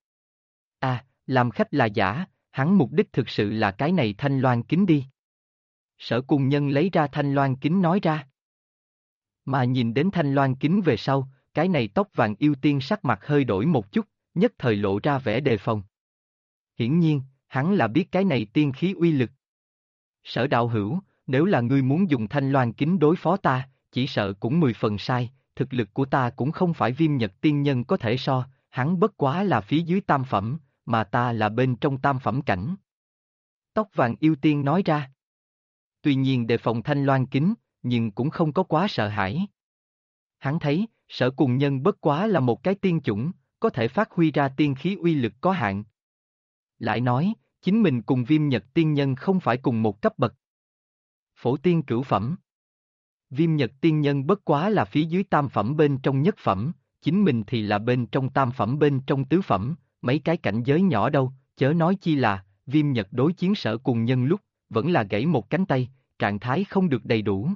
Làm khách là giả, hắn mục đích thực sự là cái này thanh loan kính đi. Sở Cùng Nhân lấy ra thanh loan kính nói ra. Mà nhìn đến thanh loan kính về sau, cái này tóc vàng yêu tiên sắc mặt hơi đổi một chút, nhất thời lộ ra vẻ đề phòng. Hiển nhiên, hắn là biết cái này tiên khí uy lực. Sở đạo hữu, nếu là ngươi muốn dùng thanh loan kính đối phó ta, chỉ sợ cũng 10 phần sai, thực lực của ta cũng không phải Viêm Nhật tiên nhân có thể so, hắn bất quá là phía dưới tam phẩm, mà ta là bên trong tam phẩm cảnh. Tóc vàng yêu tiên nói ra. Tuy nhiên đề phòng thanh loan kính, nhưng cũng không có quá sợ hãi. Hắn thấy, Sở Cùng Nhân bất quá là một cái tiên chủng, có thể phát huy ra tiên khí uy lực có hạn. Lại nói, chính mình cùng Viêm Nhật tiên nhân không phải cùng một cấp bậc. Phổ tiên cửu phẩm. Viêm Nhật tiên nhân bất quá là phía dưới tam phẩm bên trong nhất phẩm, chính mình thì là bên trong tam phẩm bên trong tứ phẩm, mấy cái cảnh giới nhỏ đâu, chớ nói chi là, Viêm Nhật đối chiến Sở Cùng Nhân lúc, vẫn là gãy một cánh tay, trạng thái không được đầy đủ.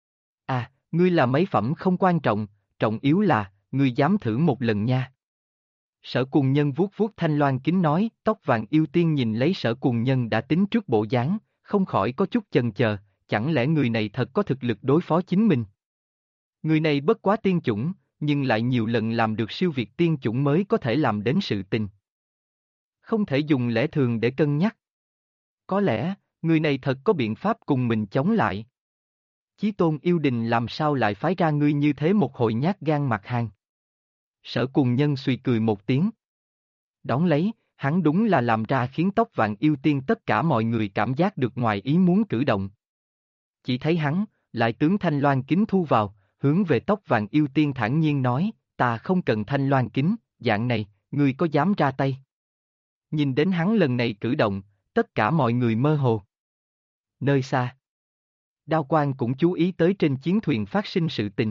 À, ngươi là mấy phẩm không quan trọng, trọng yếu là, ngươi dám thử một lần nha. Sở Cùng Nhân vuốt vuốt thanh loan kính nói, tóc vàng yêu tiên nhìn lấy Sở Cùng Nhân đã tính trước bộ dáng, không khỏi có chút chần chờ, chẳng lẽ người này thật có thực lực đối phó chính mình? Người này bất quá tiên chủng, nhưng lại nhiều lần làm được siêu việt tiên chủng mới có thể làm đến sự tình. Không thể dùng lẽ thường để cân nhắc. Có lẽ, người này thật có biện pháp cùng mình chống lại. Chí Tôn yêu đình làm sao lại phái ra ngươi như thế một hồi nhát gan mặt hàng. Sở Cùng Nhân suy cười một tiếng. Đón lấy, hắn đúng là làm ra khiến tóc vàng yêu tiên tất cả mọi người cảm giác được ngoài ý muốn cử động. Chỉ thấy hắn, lại tướng thanh loan kính thu vào, hướng về tóc vàng yêu tiên thản nhiên nói, ta không cần thanh loan kính, dạng này, ngươi có dám ra tay? Nhìn đến hắn lần này cử động, tất cả mọi người mơ hồ. Nơi xa, Đao Quang cũng chú ý tới trên chiến thuyền phát sinh sự tình.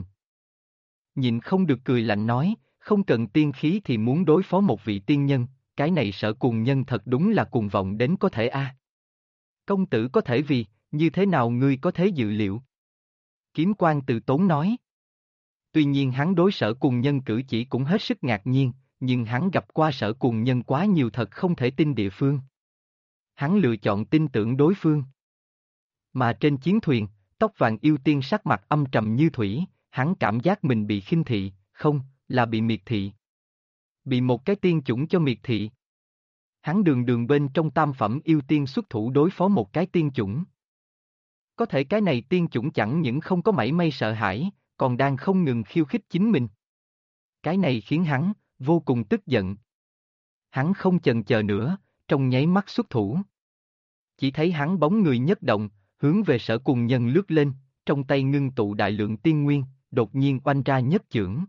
Nhìn không được cười lạnh nói, không cần tiên khí thì muốn đối phó một vị tiên nhân, cái này Sở Cùng Nhân thật đúng là cuồng vọng đến có thể a. Công tử có thể vì, như thế nào ngươi có thế dự liệu? Kiếm Quan từ tốn nói. Tuy nhiên hắn đối Sở Cùng Nhân cử chỉ cũng hết sức ngạc nhiên, nhưng hắn gặp qua Sở Cùng Nhân quá nhiều thật không thể tin địa phương. Hắn lựa chọn tin tưởng đối phương. Mà trên chiến thuyền, tóc vàng yêu tiên sắc mặt âm trầm như thủy, hắn cảm giác mình bị khinh thị, không, là bị miệt thị. Bị một cái tiên chủng cho miệt thị. Hắn đường đường bên trong tam phẩm yêu tiên xuất thủ đối phó một cái tiên chủng. Có thể cái này tiên chủng chẳng những không có mảy may sợ hãi, còn đang không ngừng khiêu khích chính mình. Cái này khiến hắn vô cùng tức giận. Hắn không chần chờ nữa, trong nháy mắt xuất thủ. Chỉ thấy hắn bóng người nhất động, hướng về Sở Cùng Nhân lướt lên, trong tay ngưng tụ đại lượng tiên nguyên, đột nhiên oanh ra nhất chưởng.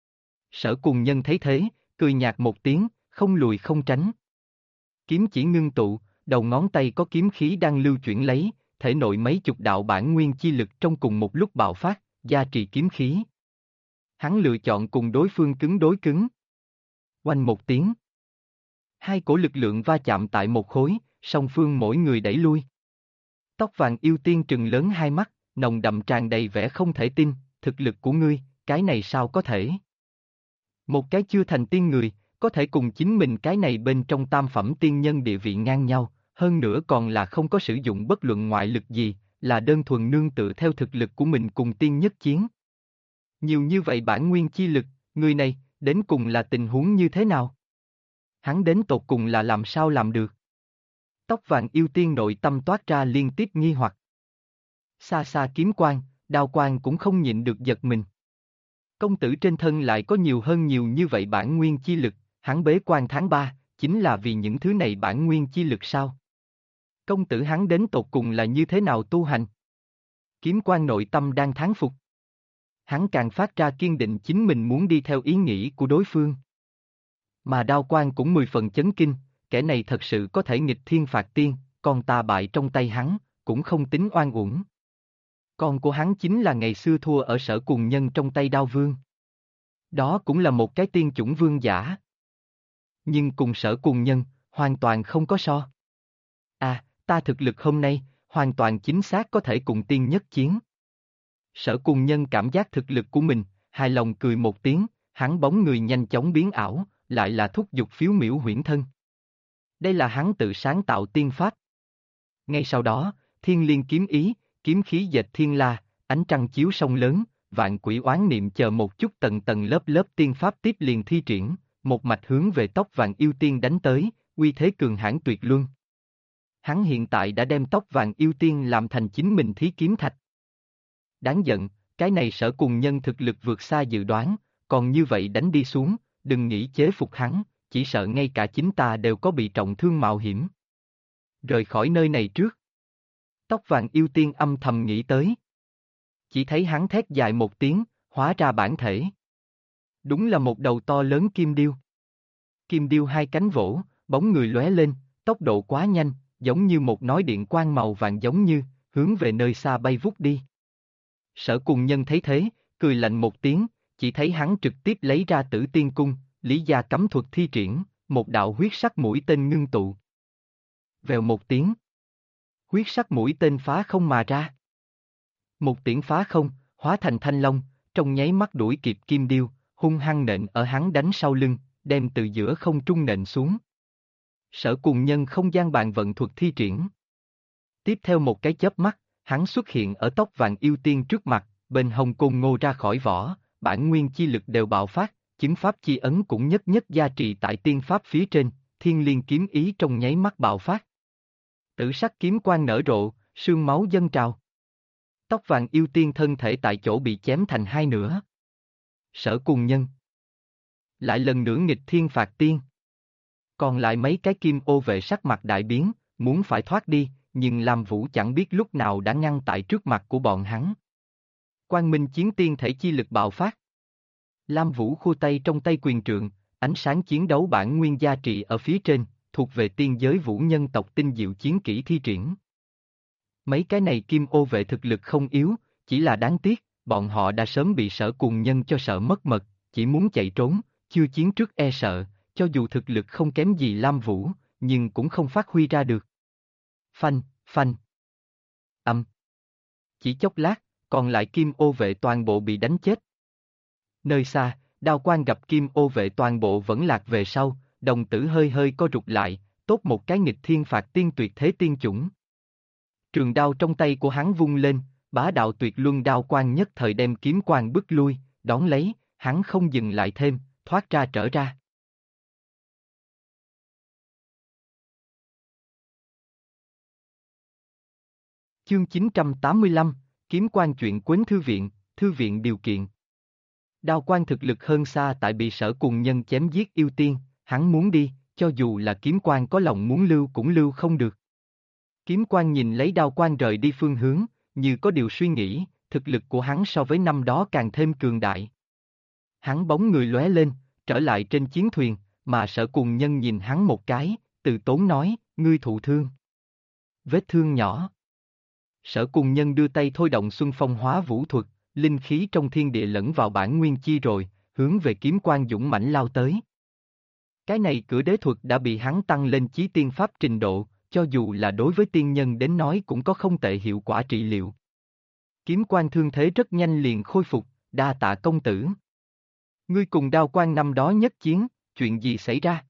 Sở Cùng Nhân thấy thế, cười nhạt một tiếng, không lùi không tránh. Kiếm chỉ ngưng tụ, đầu ngón tay có kiếm khí đang lưu chuyển lấy, thể nội mấy chục đạo bản nguyên chi lực trong cùng một lúc bạo phát, gia trì kiếm khí. Hắn lựa chọn cùng đối phương cứng đối cứng. Oanh một tiếng. Hai cổ lực lượng va chạm tại một khối, song phương mỗi người đẩy lui. Tóc vàng yêu tiên trừng lớn hai mắt, nồng đậm tràn đầy vẻ không thể tin, thực lực của ngươi, cái này sao có thể? Một cái chưa thành tiên người, có thể cùng chính mình cái này bên trong tam phẩm tiên nhân địa vị ngang nhau, hơn nữa còn là không có sử dụng bất luận ngoại lực gì, là đơn thuần nương tựa theo thực lực của mình cùng tiên nhất chiến. Nhiều như vậy bản nguyên chi lực, người này, đến cùng là tình huống như thế nào? Hắn đến tột cùng là làm sao làm được? Tóc vàng yêu tiên nội tâm toát ra liên tiếp nghi hoặc. Xa xa kiếm quang, đao quang cũng không nhịn được giật mình. Công tử trên thân lại có nhiều hơn nhiều như vậy bản nguyên chi lực, hắn bế quan tháng 3, chính là vì những thứ này bản nguyên chi lực sao? Công tử hắn đến tột cùng là như thế nào tu hành? Kiếm quan nội tâm đang thán phục. Hắn càng phát ra kiên định chính mình muốn đi theo ý nghĩ của đối phương. Mà đao quan cũng 10 phần chấn kinh, kẻ này thật sự có thể nghịch thiên phạt tiên, còn ta bại trong tay hắn, cũng không tính oan uổng. Con của hắn chính là ngày xưa thua ở Sở Cùng Nhân trong tay Đao Vương. Đó cũng là một cái tiên chủng vương giả. Nhưng cùng Sở Cùng Nhân, hoàn toàn không có so. À, ta thực lực hôm nay, hoàn toàn chính xác có thể cùng tiên nhất chiến. Sở Cùng Nhân cảm giác thực lực của mình, hài lòng cười một tiếng, hắn bóng người nhanh chóng biến ảo, lại là thúc giục phiếu miểu huyễn thân. Đây là hắn tự sáng tạo tiên pháp. Ngay sau đó, thiên liên kiếm ý, kiếm khí dệt thiên la, ánh trăng chiếu sông lớn, vạn quỷ oán niệm chờ một chút tầng tầng lớp lớp tiên pháp tiếp liền thi triển, một mạch hướng về tóc vàng yêu tiên đánh tới, uy thế cường hãn tuyệt luân. Hắn hiện tại đã đem tóc vàng yêu tiên làm thành chính mình thí kiếm thạch. Đáng giận, cái này Sở Cùng Nhân thực lực vượt xa dự đoán, còn như vậy đánh đi xuống, đừng nghĩ chế phục hắn, chỉ sợ ngay cả chính ta đều có bị trọng thương mạo hiểm. Rời khỏi nơi này trước. Tóc vàng yêu tiên âm thầm nghĩ tới. Chỉ thấy hắn thét dài một tiếng, hóa ra bản thể. Đúng là một đầu to lớn kim điêu. Kim điêu hai cánh vỗ, bóng người lóe lên, tốc độ quá nhanh, giống như một nói điện quang màu vàng giống như, hướng về nơi xa bay vút đi. Sở Cùng Nhân thấy thế, cười lạnh một tiếng, chỉ thấy hắn trực tiếp lấy ra Tử Tiên Cung, Lý Gia cấm thuật thi triển, một đạo huyết sắc mũi tên ngưng tụ. Vèo một tiếng. Huyết sắc mũi tên phá không mà ra. Một tiễn phá không, hóa thành thanh long, trong nháy mắt đuổi kịp kim điêu, hung hăng nện ở hắn đánh sau lưng, đem từ giữa không trung nện xuống. Sở Cùng Nhân không gian bàn vận thuật thi triển. Tiếp theo một cái chớp mắt, hắn xuất hiện ở tóc vàng yêu tiên trước mặt, bên hông côn ngô ra khỏi vỏ, bản nguyên chi lực đều bạo phát, chứng pháp chi ấn cũng nhất nhất gia trì tại tiên pháp phía trên, thiên liên kiếm ý trong nháy mắt bạo phát. Tử sắc kiếm quang nở rộ, sương máu dâng trào. Tóc vàng yêu tiên thân thể tại chỗ bị chém thành hai nửa. Sở Cùng Nhân lại lần nữa nghịch thiên phạt tiên. Còn lại mấy cái kim ô vệ sắc mặt đại biến, muốn phải thoát đi, nhưng Lam Vũ chẳng biết lúc nào đã ngăn tại trước mặt của bọn hắn. Quang Minh chiến tiên thể chi lực bạo phát. Lam Vũ khua tay trong tay quyền trượng, ánh sáng chiến đấu bản nguyên gia trị ở phía trên, thuộc về tiên giới vũ nhân tộc tinh diệu chiến kỹ thi triển. Mấy cái này kim ô vệ thực lực không yếu, chỉ là đáng tiếc, bọn họ đã sớm bị Sở Cùng Nhân cho sợ mất mật, chỉ muốn chạy trốn, chưa chiến trước e sợ, cho dù thực lực không kém gì Lam Vũ, nhưng cũng không phát huy ra được. Phanh, phanh. Âm. Chỉ chốc lát, còn lại kim ô vệ toàn bộ bị đánh chết. Nơi xa, đao quang gặp kim ô vệ toàn bộ vẫn lạc về sau, đồng tử hơi hơi co rụt lại, tốt một cái nghịch thiên phạt tiên tuyệt thế tiên chủng. Trường đao trong tay của hắn vung lên, bá đạo tuyệt luân đao quang nhất thời đem kiếm quang bức lui, đón lấy, hắn không dừng lại thêm, thoát ra trở ra. Chương 985, Kiếm Quan chuyện Quến Thư viện điều kiện. Đao Quan thực lực hơn xa tại bị Sở Cùng Nhân chém giết yêu tiên, hắn muốn đi, cho dù là Kiếm Quan có lòng muốn lưu cũng lưu không được. Kiếm Quan nhìn lấy đao quan rời đi phương hướng, như có điều suy nghĩ, thực lực của hắn so với năm đó càng thêm cường đại. Hắn bóng người lóe lên, trở lại trên chiến thuyền, mà Sở Cùng Nhân nhìn hắn một cái, từ tốn nói, ngươi thụ thương. Vết thương nhỏ. Sở Cùng Nhân đưa tay thôi động Xuân Phong hóa vũ thuật, linh khí trong thiên địa lẫn vào bản nguyên chi rồi, hướng về kiếm quan dũng mãnh lao tới. Cái này cửa đế thuật đã bị hắn tăng lên chí tiên pháp trình độ, cho dù là đối với tiên nhân đến nói cũng có không tệ hiệu quả trị liệu. Kiếm quan thương thế rất nhanh liền khôi phục, đa tạ công tử. Ngươi cùng đao quan năm đó nhất chiến, chuyện gì xảy ra?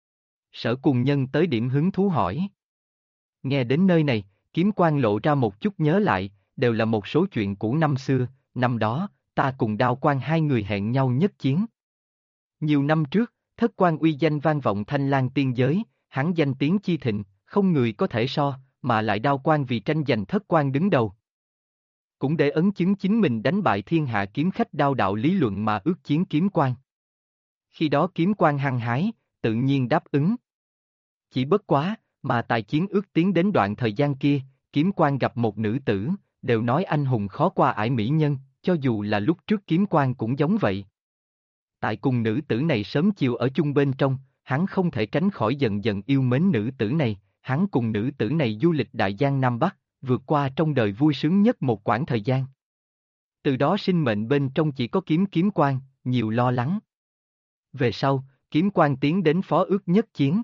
Sở Cùng Nhân tới điểm hứng thú hỏi. Nghe đến nơi này, kiếm quan lộ ra một chút nhớ lại, đều là một số chuyện cũ năm xưa, năm đó, ta cùng đao quan hai người hẹn nhau nhất chiến. Nhiều năm trước, Thất Quan uy danh vang vọng Thanh Lang tiên giới, hắn danh tiếng chi thịnh, không người có thể so, mà lại đao quan vì tranh giành Thất Quan đứng đầu. Cũng để ấn chứng chính mình đánh bại thiên hạ kiếm khách đao đạo lý luận mà ước chiến kiếm quan. Khi đó kiếm quan hăng hái, tự nhiên đáp ứng. Chỉ bất quá, mà tại chiến ước tiến đến đoạn thời gian kia, kiếm quan gặp một nữ tử, đều nói anh hùng khó qua ải mỹ nhân, cho dù là lúc trước kiếm quan cũng giống vậy. Tại cùng nữ tử này sớm chiều ở chung bên trong, hắn không thể tránh khỏi dần dần yêu mến nữ tử này, hắn cùng nữ tử này du lịch đại giang Nam Bắc, vượt qua trong đời vui sướng nhất một quãng thời gian. Từ đó sinh mệnh bên trong chỉ có kiếm quan, nhiều lo lắng. Về sau, kiếm quan tiến đến phó ước nhất chiến.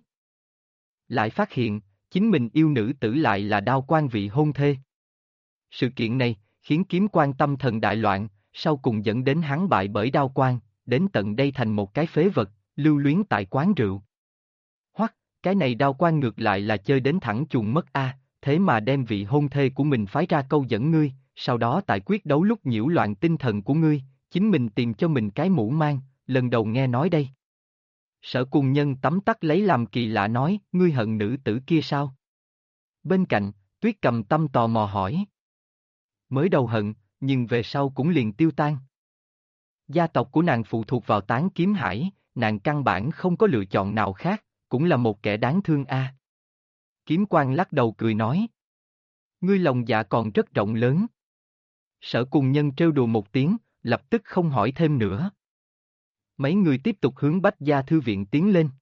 Lại phát hiện, chính mình yêu nữ tử lại là đao quan vị hôn thê. Sự kiện này, khiến kiếm quan tâm thần đại loạn, sau cùng dẫn đến hắn bại bởi đao quan, đến tận đây thành một cái phế vật, lưu luyến tại quán rượu. Hoặc, cái này đao quan ngược lại là chơi đến thẳng chuồng mất a, thế mà đem vị hôn thê của mình phái ra câu dẫn ngươi, sau đó tại quyết đấu lúc nhiễu loạn tinh thần của ngươi, chính mình tìm cho mình cái mũ mang, lần đầu nghe nói đây. Sở Cùng Nhân tấm tắc lấy làm kỳ lạ nói, ngươi hận nữ tử kia sao? Bên cạnh, Tuyết Cầm Tâm tò mò hỏi. Mới đầu hận, nhưng về sau cũng liền tiêu tan. Gia tộc của nàng phụ thuộc vào Tán Kiếm Hải, nàng căn bản không có lựa chọn nào khác, cũng là một kẻ đáng thương a. Kiếm Quan lắc đầu cười nói. Ngươi lòng dạ còn rất rộng lớn. Sở Cùng Nhân trêu đùa một tiếng, lập tức không hỏi thêm nữa. Mấy người tiếp tục hướng Bách Gia Thư viện tiến lên.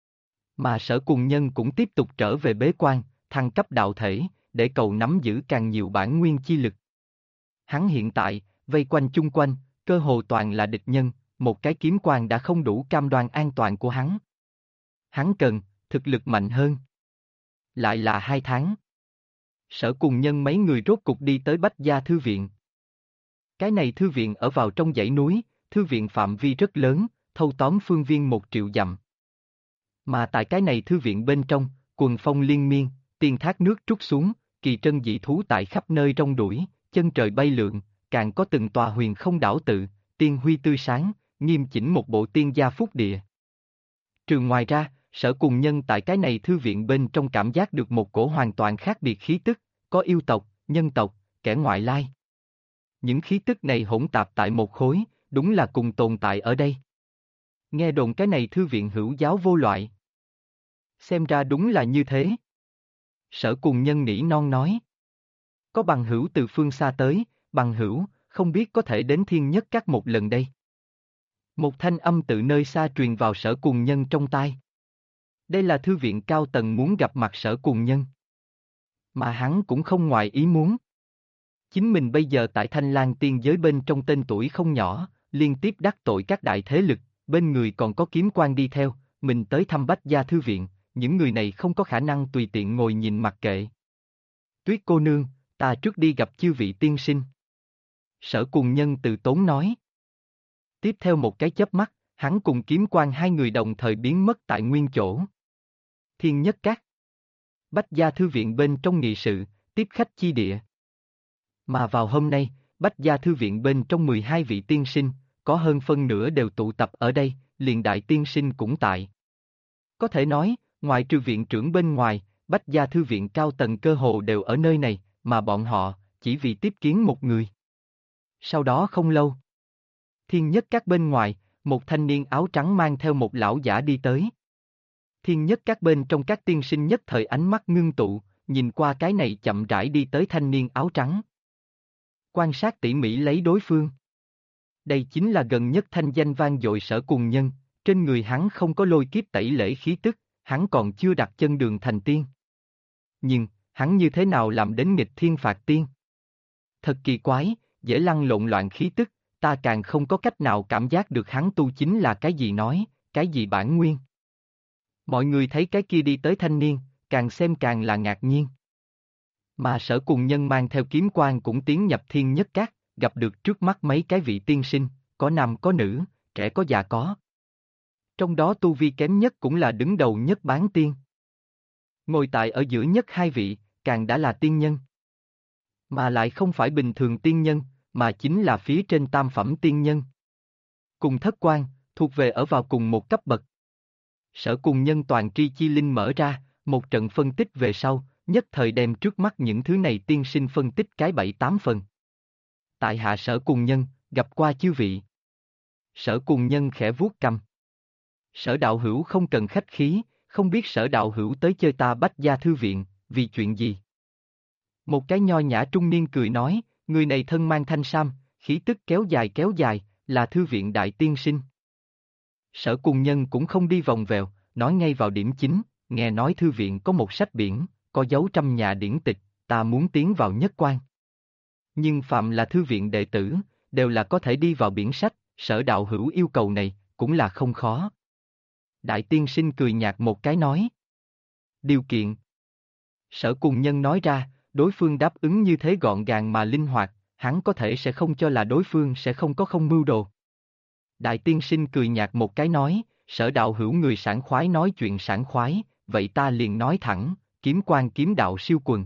Mà Sở Cùng Nhân cũng tiếp tục trở về bế quan, thăng cấp đạo thể, để cầu nắm giữ càng nhiều bản nguyên chi lực. Hắn hiện tại, vây quanh chung quanh, cơ hồ toàn là địch nhân, một cái kiếm quan đã không đủ cam đoan an toàn của hắn. Hắn cần, thực lực mạnh hơn. Lại là 2 tháng. Sở Cùng Nhân mấy người rốt cục đi tới Bách Gia Thư Viện. Cái này thư viện ở vào trong dãy núi, thư viện phạm vi rất lớn, thâu tóm phương viên 1 triệu dặm. Mà tại cái này thư viện bên trong, quần phong liên miên, tiên thác nước trút xuống, kỳ trân dị thú tại khắp nơi rong đuổi, chân trời bay lượn, càng có từng tòa huyền không đảo tự, tiên huy tươi sáng, nghiêm chỉnh một bộ tiên gia phúc địa. Trừ ngoài ra, Sở Cùng Nhân tại cái này thư viện bên trong cảm giác được một cổ hoàn toàn khác biệt khí tức, có yêu tộc, nhân tộc, kẻ ngoại lai. Những khí tức này hỗn tạp tại một khối, đúng là cùng tồn tại ở đây. Nghe đồn cái này thư viện hữu giáo vô loại. Xem ra đúng là như thế. Sở Cùng Nhân nỉ non nói. Có bằng hữu từ phương xa tới, bằng hữu, không biết có thể đến Thiên Nhất Các một lần đây. Một thanh âm từ nơi xa truyền vào Sở Cùng Nhân trong tai. Đây là thư viện cao tầng muốn gặp mặt Sở Cùng Nhân. Mà hắn cũng không ngoài ý muốn. Chính mình bây giờ tại Thanh Lang tiên giới bên trong tên tuổi không nhỏ, liên tiếp đắc tội các đại thế lực, bên người còn có kiếm quan đi theo, mình tới thăm Bách Gia Thư Viện, những người này không có khả năng tùy tiện ngồi nhìn mặc kệ. Tuyết cô nương, ta trước đi gặp chư vị tiên sinh. Sở Cùng Nhân từ tốn nói. Tiếp theo một cái chớp mắt, hắn cùng kiếm quan hai người đồng thời biến mất tại nguyên chỗ. Thiên Nhất Các. Bách Gia Thư Viện bên trong nghị sự, tiếp khách chi địa. Mà vào hôm nay, Bách Gia Thư Viện bên trong 12 vị tiên sinh, có hơn phân nửa đều tụ tập ở đây, liền đại tiên sinh cũng tại. Có thể nói, ngoài trừ viện trưởng bên ngoài, Bách Gia Thư Viện cao tầng cơ hồ đều ở nơi này, mà bọn họ, chỉ vì tiếp kiến một người. Sau đó không lâu, Thiên Nhất Các bên ngoài, một thanh niên áo trắng mang theo một lão giả đi tới. Thiên Nhất Các bên trong các tiên sinh nhất thời ánh mắt ngưng tụ, nhìn qua cái này chậm rãi đi tới thanh niên áo trắng. Quan sát tỉ mỉ lấy đối phương. Đây chính là gần nhất thanh danh vang dội Sở Cùng Nhân, trên người hắn không có lôi kiếp tẩy lễ khí tức, hắn còn chưa đặt chân đường thành tiên. Nhưng, hắn như thế nào làm đến nghịch thiên phạt tiên? Thật kỳ quái, dễ lăn lộn loạn khí tức, ta càng không có cách nào cảm giác được hắn tu chính là cái gì nói, cái gì bản nguyên. Mọi người thấy cái kia đi tới thanh niên, càng xem càng là ngạc nhiên. Mà Sở Cùng Nhân mang theo kiếm quan cũng tiến nhập Thiên Nhất Các, gặp được trước mắt mấy cái vị tiên sinh, có nam có nữ, trẻ có già có. Trong đó tu vi kém nhất cũng là đứng đầu nhất bán tiên. Ngồi tại ở giữa nhất hai vị, càng đã là tiên nhân. Mà lại không phải bình thường tiên nhân, mà chính là phía trên tam phẩm tiên nhân. Cùng thất quan, thuộc về ở vào cùng một cấp bậc. Sở Cùng Nhân toàn tri chi linh mở ra, một trận phân tích về sau, nhất thời đem trước mắt những thứ này tiên sinh phân tích cái 7-8 phần. Tại hạ Sở Cùng Nhân, gặp qua chư vị. Sở Cùng Nhân khẽ vuốt cầm. Sở đạo hữu không cần khách khí, không biết Sở đạo hữu tới chơi ta Bách Gia Thư Viện, vì chuyện gì? Một cái nho nhã trung niên cười nói, người này thân mang thanh sam, khí tức kéo dài, là thư viện đại tiên sinh. Sở Cùng Nhân cũng không đi vòng vèo, nói ngay vào điểm chính, nghe nói thư viện có một sách biển, có dấu trăm nhà điển tịch, ta muốn tiến vào nhất quan. Nhưng phạm là thư viện đệ tử, đều là có thể đi vào biển sách, Sở đạo hữu yêu cầu này, cũng là không khó. Đại tiên sinh cười nhạt một cái nói. Điều kiện. Sở Cùng Nhân nói ra, đối phương đáp ứng như thế gọn gàng mà linh hoạt, hắn có thể sẽ không cho là đối phương sẽ không có không mưu đồ. Đại tiên sinh cười nhạt một cái nói, Sở đạo hữu người sảng khoái nói chuyện sảng khoái, vậy ta liền nói thẳng, kiếm quan kiếm đạo siêu quần.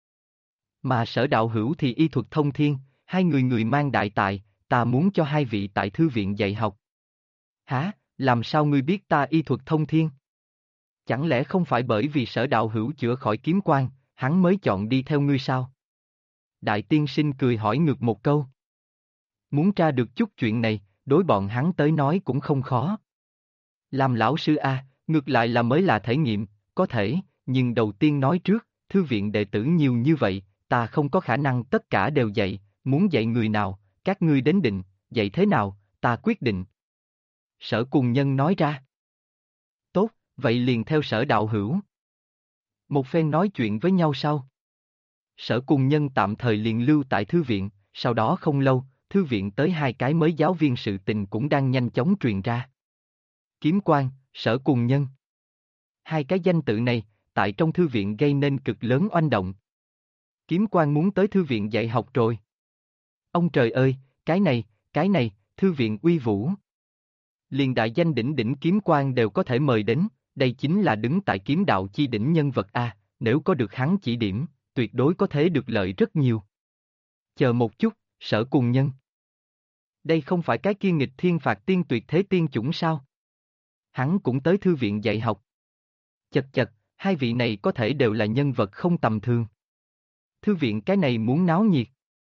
Mà Sở đạo hữu thì y thuật thông thiên, hai người người mang đại tài, ta muốn cho hai vị tại thư viện dạy học. Hả, làm sao ngươi biết ta y thuật thông thiên? Chẳng lẽ không phải bởi vì Sở đạo hữu chữa khỏi kiếm quan, hắn mới chọn đi theo ngươi sao? Đại tiên sinh cười hỏi ngược một câu. Muốn tra được chút chuyện này, đối bọn hắn tới nói cũng không khó. Làm lão sư A, ngược lại là mới là thể nghiệm, có thể, nhưng đầu tiên nói trước, thư viện đệ tử nhiều như vậy, ta không có khả năng tất cả đều dạy, muốn dạy người nào, các ngươi đến định, dạy thế nào, ta quyết định. Sở Cùng Nhân nói ra. Tốt, vậy liền theo Sở đạo hữu. Một phen nói chuyện với nhau sau. Sở Cùng Nhân tạm thời liền lưu tại thư viện, sau đó không lâu, thư viện tới hai cái mới giáo viên sự tình cũng đang nhanh chóng truyền ra. Kiếm quan, Sở Cùng Nhân. Hai cái danh tự này, tại trong thư viện gây nên cực lớn oanh động. Kiếm quan muốn tới thư viện dạy học rồi. Ông trời ơi, cái này, thư viện uy vũ. Liền đại danh đỉnh đỉnh kiếm quan đều có thể mời đến, đây chính là đứng tại kiếm đạo chi đỉnh nhân vật A, nếu có được hắn chỉ điểm, tuyệt đối có thể được lợi rất nhiều. Chờ một chút, Sở Cùng Nhân. Đây không phải cái kia nghịch thiên phạt tiên tuyệt thế tiên chủng sao? Hắn cũng tới thư viện dạy học. Chật chật, hai vị này có thể đều là nhân vật không tầm thường. Thư viện cái này muốn náo nhiệt.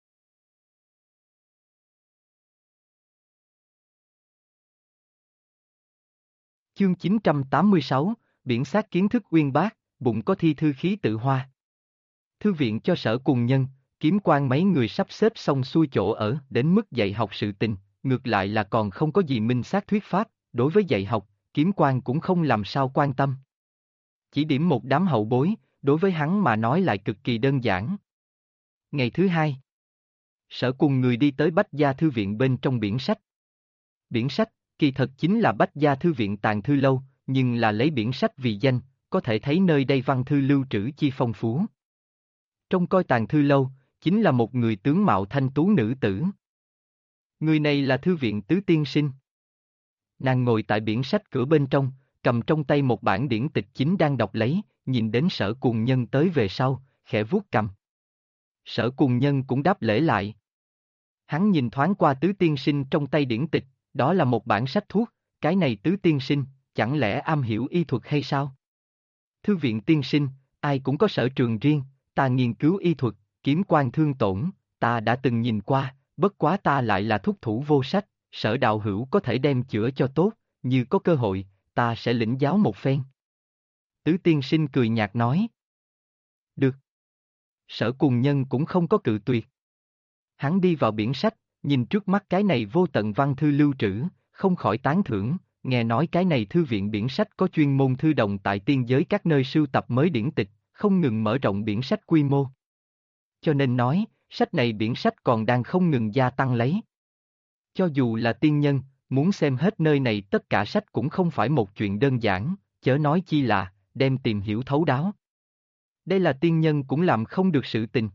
Chương 986, Biển sát kiến thức uyên bác, bụng có thi thư khí tự hoa. Thư viện cho Sở Cùng Nhân, kiếm quan mấy người sắp xếp xong xuôi chỗ ở đến mức dạy học sự tình, ngược lại là còn không có gì minh xác thuyết pháp, đối với dạy học, kiếm quan cũng không làm sao quan tâm. Chỉ điểm một đám hậu bối, đối với hắn mà nói lại cực kỳ đơn giản. Ngày thứ hai, Sở cùng người đi tới Bách Gia Thư viện bên trong biển sách. Biển sách, kỳ thật chính là Bách Gia Thư viện tàng thư lâu, nhưng là lấy biển sách vì danh, có thể thấy nơi đây văn thư lưu trữ chi phong phú. Trong coi tàng thư lâu, chính là một người tướng mạo thanh tú nữ tử. Người này là thư viện tứ tiên sinh. Nàng ngồi tại biển sách cửa bên trong, cầm trong tay một bản điển tịch chính đang đọc lấy, nhìn đến Sở Cùng Nhân tới về sau, khẽ vuốt cầm. Sở Cùng Nhân cũng đáp lễ lại. Hắn nhìn thoáng qua tứ tiên sinh trong tay điển tịch, đó là một bản sách thuốc, cái này tứ tiên sinh, chẳng lẽ am hiểu y thuật hay sao? Thư viện tiên sinh, ai cũng có sở trường riêng, ta nghiên cứu y thuật, kiếm quan thương tổn, ta đã từng nhìn qua, bất quá ta lại là thúc thủ vô sách, Sở đạo hữu có thể đem chữa cho tốt, như có cơ hội, ta sẽ lĩnh giáo một phen. Tứ tiên sinh cười nhạt nói. Được. Sở Cùng Nhân cũng không có cự tuyệt. Hắn đi vào biển sách, nhìn trước mắt cái này vô tận văn thư lưu trữ, không khỏi tán thưởng, nghe nói cái này thư viện biển sách có chuyên môn thư đồng tại tiên giới các nơi sưu tập mới điển tịch, không ngừng mở rộng biển sách quy mô. Cho nên nói, sách này biển sách còn đang không ngừng gia tăng lấy. Cho dù là tiên nhân, muốn xem hết nơi này tất cả sách cũng không phải một chuyện đơn giản, chớ nói chi là, đem tìm hiểu thấu đáo. Đây là tiên nhân cũng làm không được sự tình.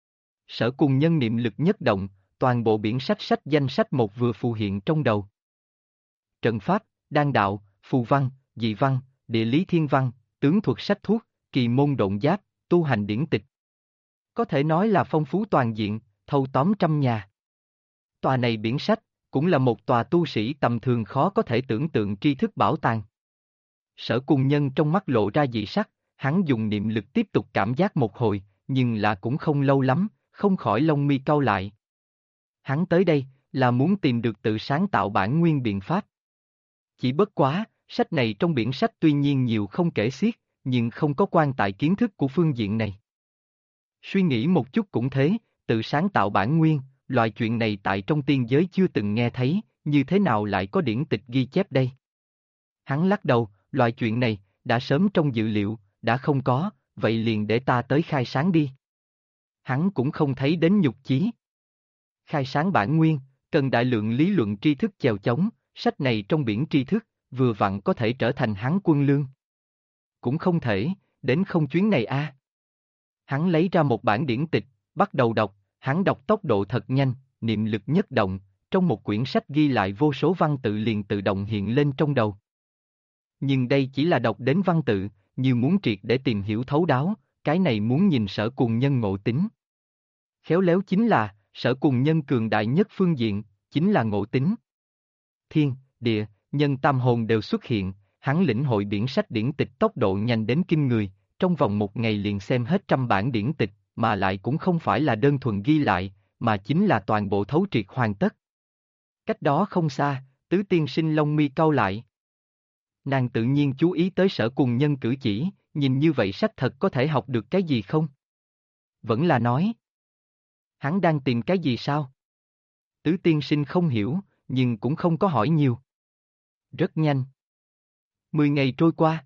Sở Cùng Nhân niệm lực nhất động, toàn bộ biển sách danh sách một vừa phù hiện trong đầu. Trận pháp, đan đạo, phù văn, dị văn, địa lý thiên văn, tướng thuật sách thuốc, kỳ môn độn giáp, tu hành điển tịch. Có thể nói là phong phú toàn diện, thâu tóm trăm nhà. Tòa này biển sách, cũng là một tòa tu sĩ tầm thường khó có thể tưởng tượng tri thức bảo tàng. Sở Cùng Nhân trong mắt lộ ra dị sắc, hắn dùng niệm lực tiếp tục cảm giác một hồi, nhưng là cũng không lâu lắm, không khỏi lông mi cau lại. Hắn tới đây, là muốn tìm được tự sáng tạo bản nguyên biện pháp. Chỉ bất quá, sách này trong biển sách tuy nhiên nhiều không kể xiết, nhưng không có quan tại kiến thức của phương diện này. Suy nghĩ một chút cũng thế, tự sáng tạo bản nguyên, loại chuyện này tại trong tiên giới chưa từng nghe thấy, như thế nào lại có điển tịch ghi chép đây? Hắn lắc đầu, loại chuyện này, đã sớm trong dự liệu, đã không có, vậy liền để ta tới khai sáng đi. Hắn cũng không thấy đến nhục chí. Khai sáng bản nguyên, cần đại lượng lý luận tri thức chèo chống, sách này trong biển tri thức, vừa vặn có thể trở thành hắn quân lương. Cũng không thể, đến không chuyến này a. Hắn lấy ra một bản điển tịch, bắt đầu đọc, hắn đọc tốc độ thật nhanh, niệm lực nhất động, trong một quyển sách ghi lại vô số văn tự liền tự động hiện lên trong đầu. Nhưng đây chỉ là đọc đến văn tự, như muốn triệt để tìm hiểu thấu đáo, cái này muốn nhìn Sở Cùng Nhân ngộ tính. Khéo léo chính là, Sở Cùng Nhân cường đại nhất phương diện, chính là ngộ tính. Thiên, địa, nhân tam hồn đều xuất hiện, hắn lĩnh hội biển sách điển tịch tốc độ nhanh đến kinh người, trong vòng một ngày liền xem hết 100 bản điển tịch, mà lại cũng không phải là đơn thuần ghi lại, mà chính là toàn bộ thấu triệt hoàn tất. Cách đó không xa, tứ tiên sinh lông mi cau lại. Nàng tự nhiên chú ý tới Sở Cùng Nhân cử chỉ, nhìn như vậy sách thật có thể học được cái gì không? Vẫn là nói. Hắn đang tìm cái gì sao? Tứ tiên sinh không hiểu, nhưng cũng không có hỏi nhiều. Rất nhanh. 10 ngày trôi qua.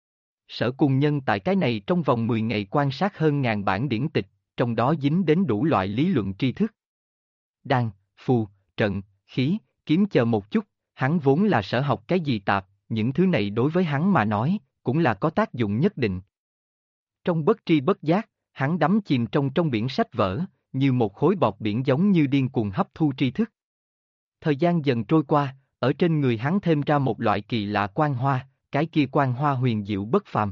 Sở Cùng Nhân tại cái này trong vòng 10 ngày quan sát hơn 1000 bản điển tịch, trong đó dính đến đủ loại lý luận tri thức. Đan, phù, trận, khí, kiếm chờ một chút, hắn vốn là sở học cái gì tạp, những thứ này đối với hắn mà nói, cũng là có tác dụng nhất định. Trong bất tri bất giác, hắn đắm chìm trong biển sách vở, như một khối bọt biển giống như điên cuồng hấp thu tri thức. Thời gian dần trôi qua, ở trên người hắn thêm ra một loại kỳ lạ quang hoa, cái kia quang hoa huyền diệu bất phàm.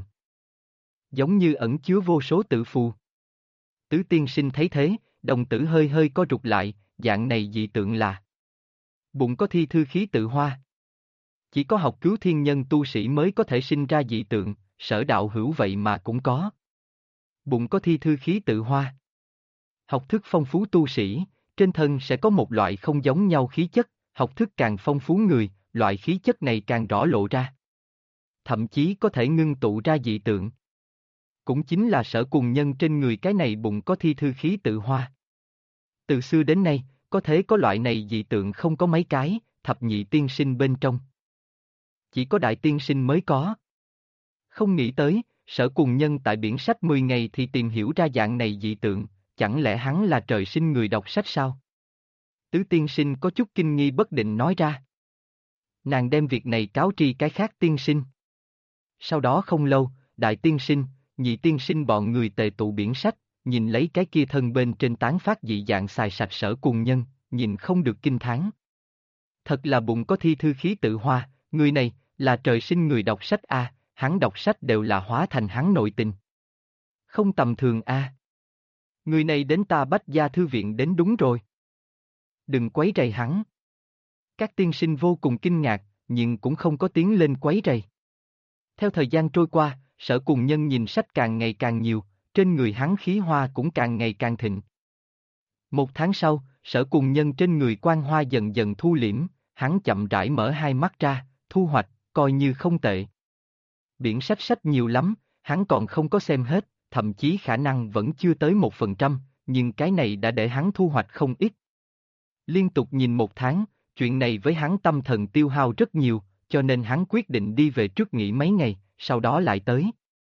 Giống như ẩn chứa vô số tử phù. Tứ tiên sinh thấy thế, đồng tử hơi hơi co rụt lại, dạng này dị tượng là bụng có thi thư khí tự hoa. Chỉ có học cứu thiên nhân tu sĩ mới có thể sinh ra dị tượng, Sở đạo hữu vậy mà cũng có. Bụng có thi thư khí tự hoa. Học thức phong phú tu sĩ, trên thân sẽ có một loại không giống nhau khí chất, học thức càng phong phú người, loại khí chất này càng rõ lộ ra. Thậm chí có thể ngưng tụ ra dị tượng. Cũng chính là Sở Cùng Nhân trên người cái này bụng có thi thư khí tự hoa. Từ xưa đến nay, có thể có loại này dị tượng không có mấy cái, thập nhị tiên sinh bên trong. Chỉ có đại tiên sinh mới có. Không nghĩ tới, Sở Cùng Nhân tại biển sách 10 ngày thì tìm hiểu ra dạng này dị tượng, chẳng lẽ hắn là trời sinh người đọc sách sao? Tứ tiên sinh có chút kinh nghi bất định nói ra. Nàng đem việc này cáo tri cái khác tiên sinh. Sau đó không lâu, đại tiên sinh, nhị tiên sinh bọn người tề tụ biển sách, nhìn lấy cái kia thân bên trên tán phát dị dạng xài sạch Sở Cùng Nhân, nhìn không được kinh thán. Thật là bụng có thi thư khí tự hoa, người này, là trời sinh người đọc sách a, hắn đọc sách đều là hóa thành hắn nội tình. Không tầm thường a. Người này đến ta Bách Gia Thư Viện đến đúng rồi. Đừng quấy rầy hắn. Các tiên sinh vô cùng kinh ngạc, nhưng cũng không có tiếng lên quấy rầy. Theo thời gian trôi qua, Sở Cùng Nhân nhìn sách càng ngày càng nhiều, trên người hắn khí hoa cũng càng ngày càng thịnh. Một tháng sau, Sở Cùng Nhân trên người quang hoa dần dần thu liễm, hắn chậm rãi mở hai mắt ra, thu hoạch, coi như không tệ. Biển sách sách nhiều lắm, hắn còn không có xem hết, thậm chí khả năng vẫn chưa tới 1%, nhưng cái này đã để hắn thu hoạch không ít. Liên tục nhìn một tháng, chuyện này với hắn tâm thần tiêu hao rất nhiều, cho nên hắn quyết định đi về trước nghỉ mấy ngày, sau đó lại tới.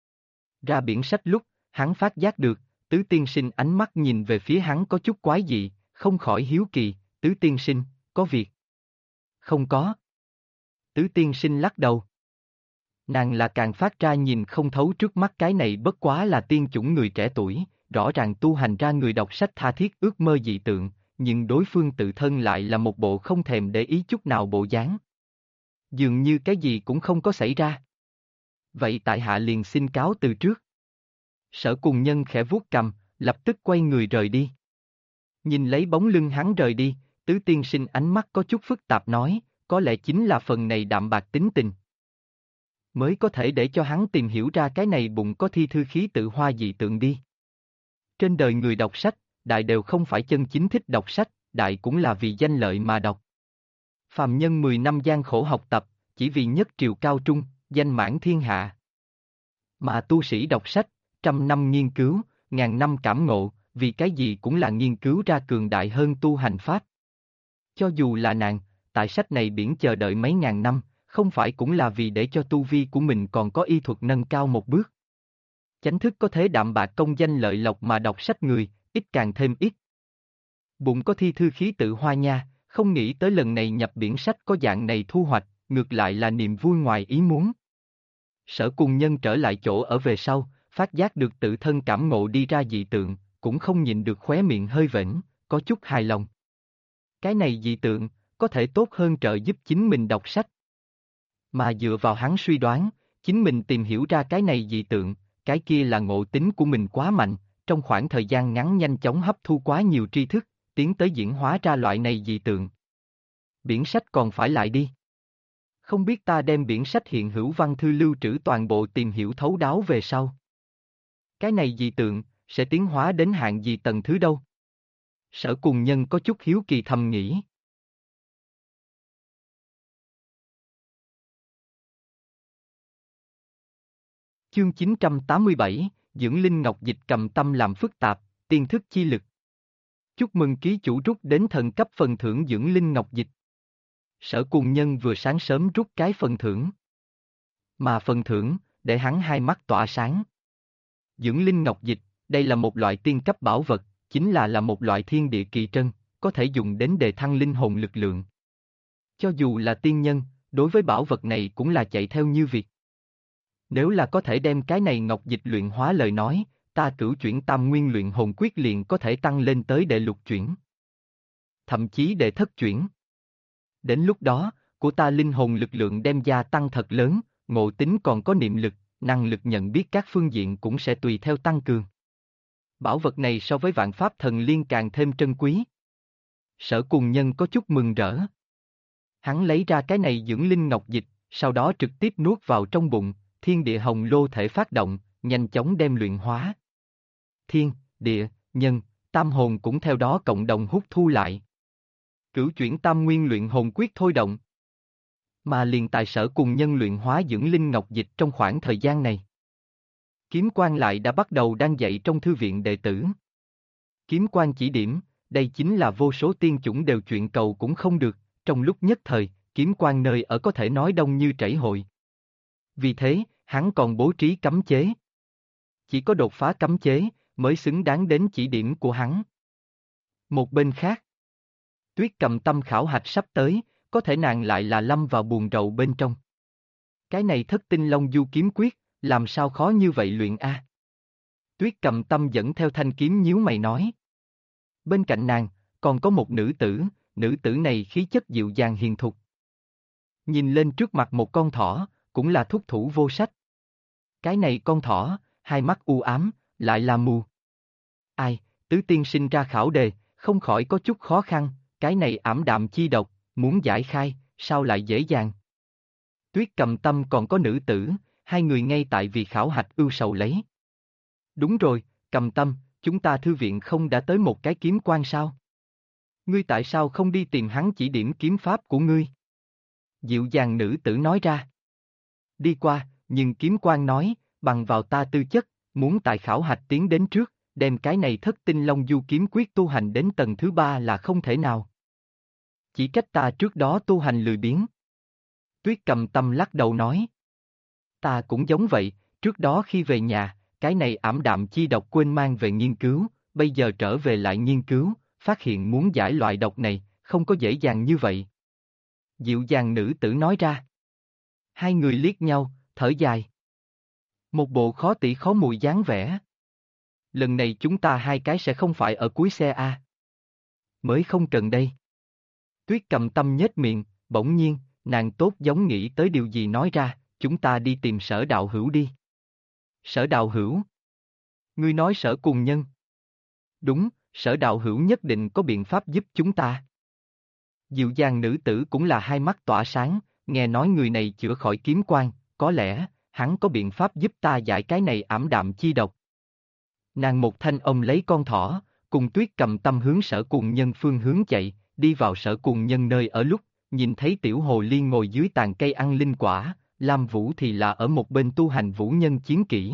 Ra biển sách lúc, hắn phát giác được, tứ tiên sinh ánh mắt nhìn về phía hắn có chút quái dị, không khỏi hiếu kỳ, tứ tiên sinh, có việc? Không có. Tứ tiên sinh lắc đầu. Nàng là càng phát ra nhìn không thấu trước mắt cái này bất quá là tiên chủng người trẻ tuổi, rõ ràng tu hành ra người đọc sách tha thiết ước mơ dị tượng, nhưng đối phương tự thân lại là một bộ không thèm để ý chút nào bộ dáng. Dường như cái gì cũng không có xảy ra. Vậy tại hạ liền xin cáo từ trước. Sở Cùng Nhân khẽ vuốt cằm, lập tức quay người rời đi. Nhìn lấy bóng lưng hắn rời đi, tứ tiên sinh ánh mắt có chút phức tạp nói, có lẽ chính là phần này đạm bạc tính tình. Mới có thể để cho hắn tìm hiểu ra cái này bụng có thi thư khí tự hoa dị tượng đi. Trên đời người đọc sách, đại đều không phải chân chính thích đọc sách, đại cũng là vì danh lợi mà đọc. Phàm nhân 10 năm gian khổ học tập, chỉ vì nhất triều cao trung, danh mãn thiên hạ. Mà tu sĩ đọc sách, 100 năm nghiên cứu, 1000 năm cảm ngộ, vì cái gì cũng là nghiên cứu ra cường đại hơn tu hành pháp. Cho dù là nàng, tại sách này biển chờ đợi mấy ngàn năm, không phải cũng là vì để cho tu vi của mình còn có y thuật nâng cao một bước. Chánh thức có thế đạm bạc công danh lợi lộc mà đọc sách người, ít càng thêm ít. Bụng có thi thư khí tự hoa nha, không nghĩ tới lần này nhập biển sách có dạng này thu hoạch, ngược lại là niềm vui ngoài ý muốn. Sở Cùng Nhân trở lại chỗ ở về sau, phát giác được tự thân cảm ngộ đi ra dị tượng, cũng không nhịn được khóe miệng hơi vểnh, có chút hài lòng. Cái này dị tượng, có thể tốt hơn trợ giúp chính mình đọc sách. Mà dựa vào hắn suy đoán, chính mình tìm hiểu ra cái này dị tượng, cái kia là ngộ tính của mình quá mạnh, trong khoảng thời gian ngắn nhanh chóng hấp thu quá nhiều tri thức, tiến tới diễn hóa ra loại này dị tượng. Biển sách còn phải lại đi. Không biết ta đem biển sách hiện hữu văn thư lưu trữ toàn bộ tìm hiểu thấu đáo về sau. Cái này dị tượng, sẽ tiến hóa đến hạng gì tầng thứ đâu? Sở Cùng Nhân có chút hiếu kỳ thầm nghĩ. Chương 987, Dưỡng Linh Ngọc Dịch cầm tâm làm phức tạp, tiên thức chi lực. Chúc mừng ký chủ rút đến thần cấp phần thưởng Dưỡng Linh Ngọc Dịch. Sở Cùng Nhân vừa sáng sớm rút cái phần thưởng. Mà phần thưởng, để hắn hai mắt tỏa sáng. Dưỡng Linh Ngọc Dịch, đây là một loại tiên cấp bảo vật, chính là một loại thiên địa kỳ trân, có thể dùng đến đề thăng linh hồn lực lượng. Cho dù là tiên nhân, đối với bảo vật này cũng là chạy theo như việc. Nếu là có thể đem cái này ngọc dịch luyện hóa lời nói, ta cửu chuyển tam nguyên luyện hồn quyết liền có thể tăng lên tới đệ lục chuyển. Thậm chí đệ thất chuyển. Đến lúc đó, của ta linh hồn lực lượng đem gia tăng thật lớn, ngộ tính còn có niệm lực, năng lực nhận biết các phương diện cũng sẽ tùy theo tăng cường. Bảo vật này so với vạn pháp thần liên càng thêm trân quý. Sở Cùng Nhân có chút mừng rỡ. Hắn lấy ra cái này dưỡng linh ngọc dịch, sau đó trực tiếp nuốt vào trong bụng, thiên địa hồng lô thể phát động, nhanh chóng đem luyện hóa. Thiên, địa, nhân, tam hồn cũng theo đó cộng đồng hút thu lại. Cửu chuyển tam nguyên luyện hồn quyết thôi động. Mà liền tại Sở Cùng Nhân luyện hóa dưỡng linh ngọc dịch trong khoảng thời gian này. Kiếm Quan lại đã bắt đầu đang dạy trong thư viện đệ tử. Kiếm Quan chỉ điểm, đây chính là vô số tiên chủng đều chuyện cầu cũng không được, trong lúc nhất thời, Kiếm Quan nơi ở có thể nói đông như chảy hội. Vì thế, hắn còn bố trí cấm chế. Chỉ có đột phá cấm chế, mới xứng đáng đến chỉ điểm của hắn. Một bên khác, Tuyết Cầm Tâm khảo hạch sắp tới, có thể nàng lại là lâm vào buồn rầu bên trong. Cái này Thất Tinh Long Du kiếm quyết, làm sao khó như vậy luyện a? Tuyết Cầm Tâm dẫn theo thanh kiếm nhíu mày nói. Bên cạnh nàng, còn có một nữ tử này khí chất dịu dàng hiền thục. Nhìn lên trước mặt một con thỏ, cũng là thúc thủ vô sách. Cái này con thỏ, hai mắt u ám, lại là mù. Ai, tứ tiên sinh ra khảo đề, không khỏi có chút khó khăn, cái này ảm đạm chi độc, muốn giải khai, sao lại dễ dàng. Tuyết Cầm Tâm còn có nữ tử, hai người ngay tại vì khảo hạch ưu sầu lấy. Đúng rồi, Cầm Tâm, chúng ta thư viện không đã tới một cái kiếm quan sao? Ngươi tại sao không đi tìm hắn chỉ điểm kiếm pháp của ngươi? Dịu dàng nữ tử nói ra. Đi qua, nhưng kiếm quan nói, bằng vào ta tư chất, muốn tại khảo hạch tiến đến trước, đem cái này Thất Tinh Long Du kiếm quyết tu hành đến tầng thứ 3 là không thể nào. Chỉ trách ta trước đó tu hành lười biếng. Tuyết Cầm Tâm lắc đầu nói. Ta cũng giống vậy, trước đó khi về nhà, cái này ảm đạm chi độc quên mang về nghiên cứu, bây giờ trở về lại nghiên cứu, phát hiện muốn giải loại độc này, không có dễ dàng như vậy. Dịu dàng nữ tử nói ra. Hai người liếc nhau, thở dài. Một bộ khó tỉ khó mùi dáng vẻ. Lần này chúng ta hai cái sẽ không phải ở cuối xe a. Mới không cần đây. Tuyết Cầm Tâm nhếch miệng, bỗng nhiên, nàng tốt giống nghĩ tới điều gì nói ra, chúng ta đi tìm Sở đạo hữu đi. Sở đạo hữu? Ngươi nói Sở Cùng Nhân? Đúng, Sở đạo hữu nhất định có biện pháp giúp chúng ta. Dịu dàng nữ tử cũng là hai mắt tỏa sáng, nghe nói người này chữa khỏi kiếm quan, có lẽ, hắn có biện pháp giúp ta giải cái này ảm đạm chi độc. Nàng một thanh ông lấy con thỏ, cùng Tuyết Cầm Tâm hướng Sở Cùng Nhân phương hướng chạy, đi vào Sở Cùng Nhân nơi ở lúc, nhìn thấy tiểu hồ ly ngồi dưới tàn cây ăn linh quả, Lam Vũ thì là ở một bên tu hành vũ nhân chiến kỹ.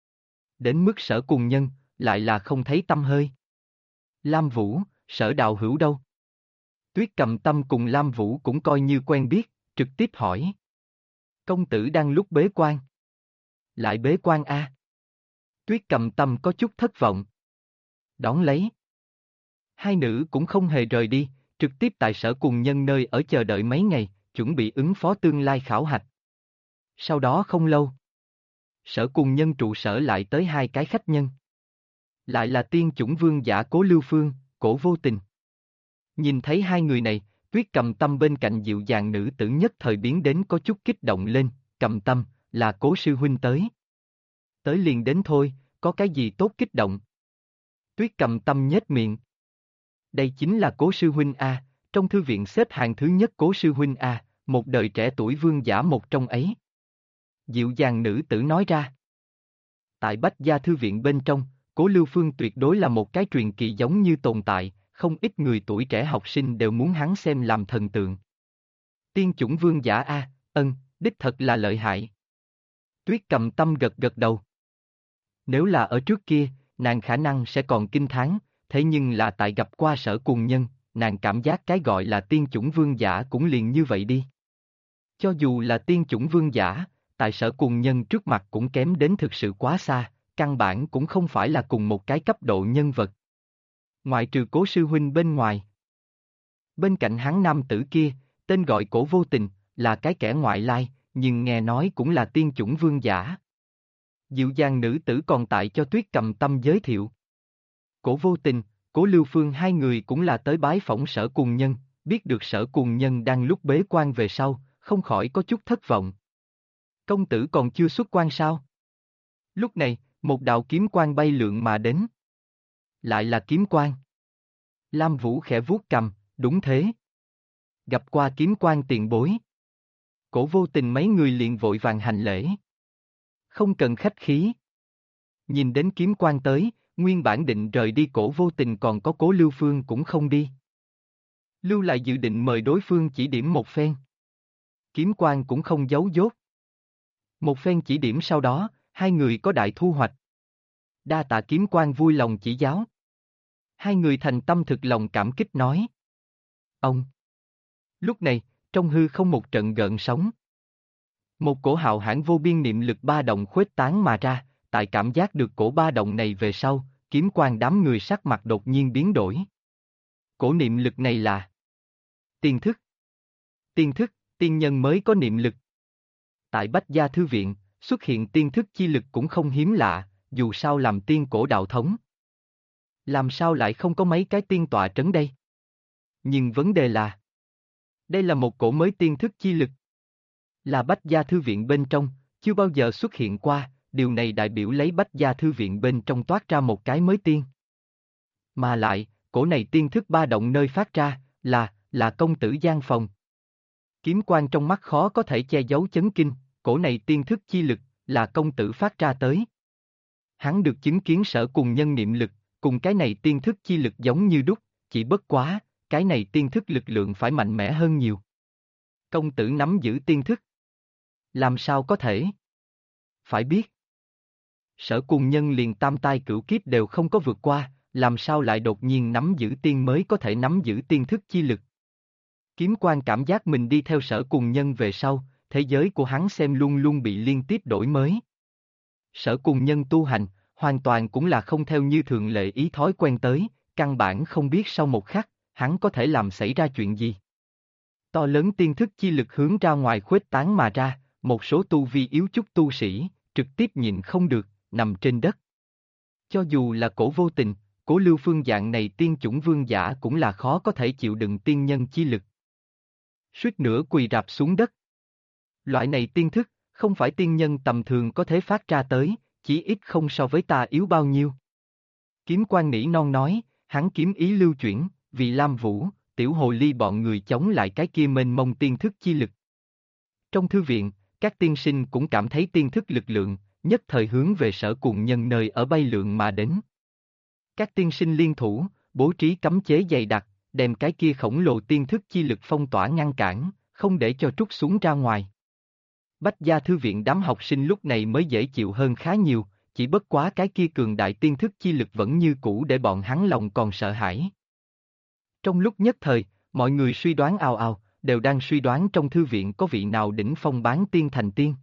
Đến mức Sở Cùng Nhân, lại là không thấy tăm hơi. Lam Vũ, Sở đạo hữu đâu? Tuyết Cầm Tâm cùng Lam Vũ cũng coi như quen biết, trực tiếp hỏi. Công tử đang lúc bế quan. Lại bế quan a? Tuyết Cầm Tâm có chút thất vọng. Đón lấy. Hai nữ cũng không hề rời đi, trực tiếp tại Sở Cùng Nhân nơi ở chờ đợi mấy ngày, chuẩn bị ứng phó tương lai khảo hạch. Sau đó không lâu, Sở Cùng Nhân trụ sở lại tới hai cái khách nhân. Lại là tiên chủng vương giả Cố Lưu Phương, Cổ Vô Tình. Nhìn thấy hai người này, Tuyết Cầm Tâm bên cạnh dịu dàng nữ tử nhất thời biến đến có chút kích động lên, Cầm Tâm, là Cố sư huynh tới. Tới liền đến thôi, có cái gì tốt kích động. Tuyết Cầm Tâm nhếch miệng. Đây chính là Cố sư huynh a, trong thư viện xếp hạng thứ nhất Cố sư huynh a, một đời trẻ tuổi vương giả một trong ấy. Dịu dàng nữ tử nói ra. Tại Bách Gia thư viện bên trong, Cố Lưu Phương tuyệt đối là một cái truyền kỳ giống như tồn tại, không ít người tuổi trẻ học sinh đều muốn hắn xem làm thần tượng. Tiên chủng vương giả a, đích thật là lợi hại. Tuyết Cầm Tâm gật gật đầu. Nếu là ở trước kia, nàng khả năng sẽ còn kinh thán, thế nhưng là tại gặp qua Sở Cùng Nhân, nàng cảm giác cái gọi là tiên chủng vương giả cũng liền như vậy đi. Cho dù là tiên chủng vương giả, tại Sở Cùng Nhân trước mặt cũng kém đến thực sự quá xa, căn bản cũng không phải là cùng một cái cấp độ nhân vật. Ngoại trừ Cố sư huynh bên ngoài. Bên cạnh hắn nam tử kia, tên gọi Cổ Vô Tình, là cái kẻ ngoại lai, nhưng nghe nói cũng là tiên chủng vương giả. dịu dàng nữ tử còn tại cho Tuyết Cầm Tâm giới thiệu. Cổ Vô Tình, Cố Lưu Phương hai người cũng là tới bái phỏng Sở Cùng Nhân, biết được Sở Cùng Nhân đang lúc bế quan về sau, không khỏi có chút thất vọng. Công tử còn chưa xuất quan sao? Lúc này, một đạo kiếm quang bay lượn mà đến. Lại là kiếm quang. Lam Vũ khẽ vuốt cầm, đúng thế. Gặp qua kiếm quang tiền bối. Cổ Vô Tình mấy người liền vội vàng hành lễ. Không cần khách khí. Nhìn đến kiếm quang tới, nguyên bản định rời đi Cổ Vô Tình còn có Cố Lưu Phương cũng không đi. Lưu lại dự định mời đối phương chỉ điểm một phen. Kiếm quang cũng không giấu dốt. Một phen chỉ điểm sau đó, hai người có đại thu hoạch. Đa tạ kiếm quang vui lòng chỉ giáo. Hai người thành tâm thực lòng cảm kích nói. Ông. Lúc này, trong hư không một trận gợn sóng. Một cổ hạo hãn vô biên niệm lực ba động khuếch tán mà ra, tại cảm giác được cổ ba động này về sau, kiếm quang đám người sắc mặt đột nhiên biến đổi. Cổ niệm lực này là tiên thức. Tiên thức, tiên nhân mới có niệm lực. Tại Bách Gia Thư Viện, xuất hiện tiên thức chi lực cũng không hiếm lạ, dù sao làm tiên cổ đạo thống. Làm sao lại không có mấy cái tiên tọa trấn đây? Nhưng vấn đề là, đây là một cổ mới tiên thức chi lực. Là Bách Gia Thư Viện bên trong, chưa bao giờ xuất hiện qua, điều này đại biểu lấy Bách Gia Thư Viện bên trong toát ra một cái mới tiên. Mà lại, cổ này tiên thức ba động nơi phát ra, là công tử gian phòng. Kiếm quang trong mắt khó có thể che giấu chấn kinh, cổ này tiên thức chi lực, là công tử phát ra tới. Hắn được chứng kiến Sở Cùng Nhân niệm lực, cùng cái này tiên thức chi lực giống như đúc, chỉ bất quá, cái này tiên thức lực lượng phải mạnh mẽ hơn nhiều. Công tử nắm giữ tiên thức. Làm sao có thể? Phải biết. Sở Cùng Nhân liền tam tai cửu kiếp đều không có vượt qua, làm sao lại đột nhiên nắm giữ tiên mới có thể nắm giữ tiên thức chi lực. Kiếm Quang cảm giác mình đi theo Sở Cùng Nhân về sau, thế giới của hắn xem luôn luôn bị liên tiếp đổi mới. Sở Cùng Nhân tu hành, hoàn toàn cũng là không theo như thường lệ ý thói quen tới, căn bản không biết sau một khắc, hắn có thể làm xảy ra chuyện gì. To lớn tiên thức chi lực hướng ra ngoài khuếch tán mà ra, một số tu vi yếu chút tu sĩ, trực tiếp nhịn không được, nằm trên đất. Cho dù là Cổ Vô Tình, Cố Lưu Phương dạng này tiên chủng vương giả cũng là khó có thể chịu đựng tiên nhân chi lực. Suýt nữa quỳ rạp xuống đất. Loại này tiên thức, không phải tiên nhân tầm thường có thể phát ra tới, chỉ ít không so với ta yếu bao nhiêu. Kiếm Quang nỉ non nói, hắn kiếm ý lưu chuyển, vì Lam Vũ, Tiểu Hồ Ly bọn người chống lại cái kia mênh mông tiên thức chi lực. Trong thư viện, các tiên sinh cũng cảm thấy tiên thức lực lượng, nhất thời hướng về Sở Cùng Nhân nơi ở bay lượn mà đến. Các tiên sinh liên thủ, bố trí cấm chế dày đặc, đem cái kia khổng lồ tiên thức chi lực phong tỏa ngăn cản, không để cho trút xuống ra ngoài. Bách Gia Thư Viện đám học sinh lúc này mới dễ chịu hơn khá nhiều, chỉ bất quá cái kia cường đại tiên thức chi lực vẫn như cũ để bọn hắn lòng còn sợ hãi. Trong lúc nhất thời, mọi người suy đoán ào ào, đều đang suy đoán trong thư viện có vị nào đỉnh phong bán tiên thành tiên.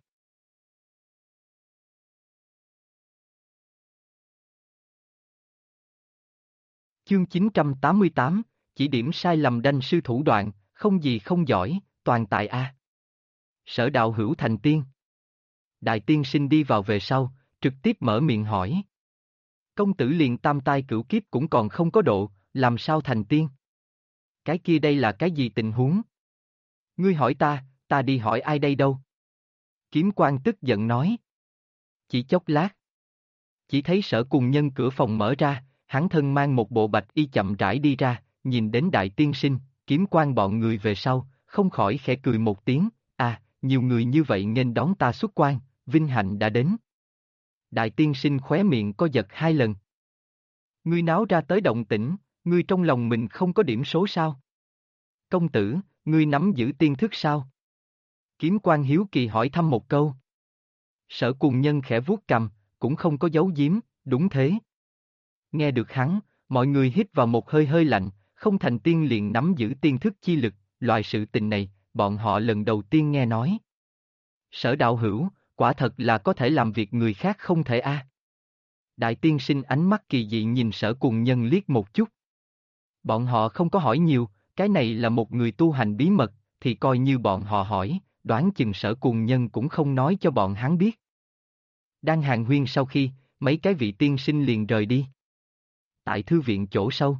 Chương 988, chỉ điểm sai lầm đanh sư thủ đoạn, không gì không giỏi, toàn tại A. Sở Đạo Hữu thành tiên. Đại tiên sinh đi vào về sau, trực tiếp mở miệng hỏi. Công tử liền tam tai cửu kiếp cũng còn không có độ, làm sao thành tiên? Cái kia đây là cái gì tình huống? Ngươi hỏi ta đi hỏi ai đây đâu? Kiếm Quang tức giận nói. Chỉ chốc lát. Chỉ thấy Sở Cùng Nhân cửa phòng mở ra, hắn thân mang một bộ bạch y chậm rãi đi ra, nhìn đến đại tiên sinh, Kiếm Quang bọn người về sau, không khỏi khẽ cười một tiếng, nhiều người như vậy nghênh đón ta xuất quan, vinh hạnh đã đến. Đại tiên sinh khóe miệng co giật hai lần. Ngươi náo ra tới động tĩnh, ngươi trong lòng mình không có điểm số sao? Công tử, ngươi nắm giữ tiên thức sao? Kiếm Quang hiếu kỳ hỏi thăm một câu. Sở Cùng Nhân khẽ vuốt cằm, cũng không có giấu giếm, đúng thế. Nghe được hắn, mọi người hít vào một hơi hơi lạnh, không thành tiên liền nắm giữ tiên thức chi lực, loại sự tình này, bọn họ lần đầu tiên nghe nói. Sở Đạo Hữu, quả thật là có thể làm việc người khác không thể a. Đại tiên sinh ánh mắt kỳ dị nhìn Sở Cùng Nhân liếc một chút. Bọn họ không có hỏi nhiều, cái này là một người tu hành bí mật, thì coi như bọn họ hỏi, đoán chừng Sở Cùng Nhân cũng không nói cho bọn hắn biết. Đang hàn huyên sau khi, mấy cái vị tiên sinh liền rời đi. Tại thư viện chỗ sâu.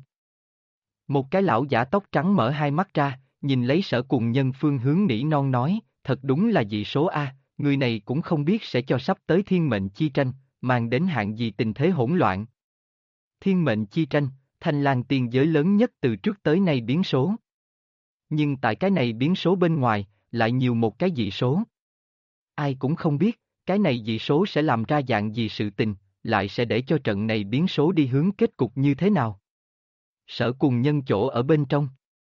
Một cái lão giả tóc trắng mở hai mắt ra, nhìn lấy Sở Cùng Nhân phương hướng nỉ non nói, thật đúng là dị số A, người này cũng không biết sẽ cho sắp tới thiên mệnh chi tranh, mang đến hạng gì tình thế hỗn loạn. Thiên mệnh chi tranh, Thanh Lang tiên giới lớn nhất từ trước tới nay biến số. Nhưng tại cái này biến số bên ngoài, lại nhiều một cái dị số. Ai cũng không biết, cái này dị số sẽ làm ra dạng gì sự tình, lại sẽ để cho trận này biến số đi hướng kết cục như thế nào. Sở Cùng Nhân chỗ ở bên trong.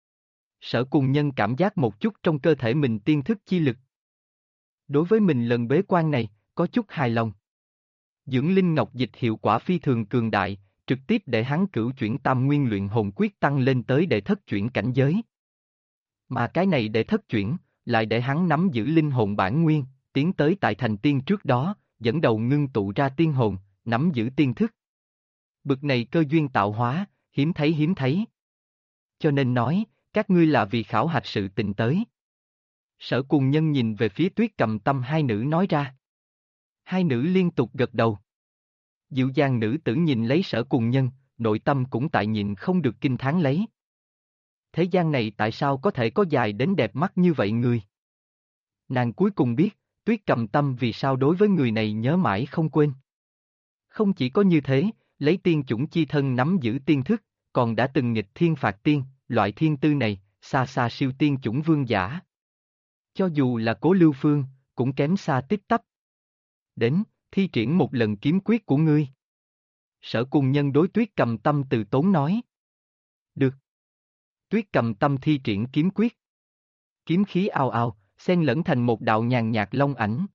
Sở Cùng Nhân cảm giác một chút trong cơ thể mình tiên thức chi lực. Đối với mình lần bế quan này, có chút hài lòng. Dưỡng linh ngọc dịch hiệu quả phi thường cường đại, trực tiếp để hắn cửu chuyển tam nguyên luyện hồn quyết tăng lên tới đệ thất chuyển cảnh giới. Mà cái này đệ thất chuyển, lại để hắn nắm giữ linh hồn bản nguyên, tiến tới tại thành tiên trước đó, dẫn đầu ngưng tụ ra tiên hồn, nắm giữ tiên thức. Bực này cơ duyên tạo hóa, hiếm thấy hiếm thấy. Cho nên nói, các ngươi là vì khảo hạch sự tình tới. Sở Cùng Nhân nhìn về phía Tuyết Cầm Tâm hai nữ nói ra. Hai nữ liên tục gật đầu. Dịu dàng nữ tử nhìn lấy Sở Cùng Nhân, nội tâm cũng tại nhịn không được kinh thán lấy. Thế gian này tại sao có thể có dài đến đẹp mắt như vậy người? Nàng cuối cùng biết, Tuyết Cầm Tâm vì sao đối với người này nhớ mãi không quên. Không chỉ có như thế, lấy tiên chủng chi thân nắm giữ tiên thức, còn đã từng nghịch thiên phạt tiên, loại thiên tư này, xa xa siêu tiên chủng vương giả. Cho dù là Cố Lưu Phương, cũng kém xa tích tắp. Đến, thi triển một lần kiếm quyết của ngươi. Sở Cùng Nhân đối Tuyết Cầm Tâm từ tốn nói. Được. Tuyết Cầm Tâm thi triển kiếm quyết. Kiếm khí ào ào, xen lẫn thành một đạo nhàn nhạt long ảnh.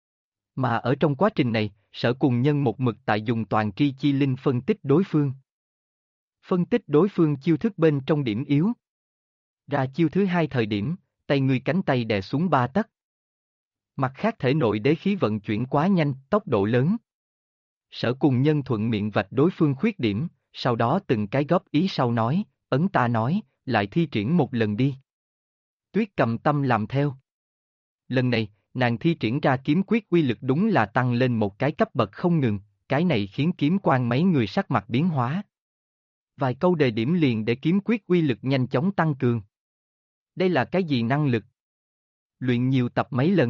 Mà ở trong quá trình này, Sở Cùng Nhân một mực tại dùng toàn tri chi linh phân tích đối phương. Phân tích đối phương chiêu thức bên trong điểm yếu. Ra chiêu thứ hai thời điểm, tay ngươi cánh tay đè xuống 3 tấc. Mặt khác thể nội đế khí vận chuyển quá nhanh, tốc độ lớn. Sở Cùng Nhân thuận miệng vạch đối phương khuyết điểm, sau đó từng cái góp ý sau nói, ấn ta nói, lại thi triển một lần đi. Tuyết Cầm Tâm làm theo. Lần này, nàng thi triển ra kiếm quyết uy lực đúng là tăng lên một cái cấp bậc không ngừng, cái này khiến kiếm quan mấy người sắc mặt biến hóa. Vài câu đề điểm liền để kiếm quyết uy lực nhanh chóng tăng cường. Đây là cái gì năng lực? Luyện nhiều tập mấy lần.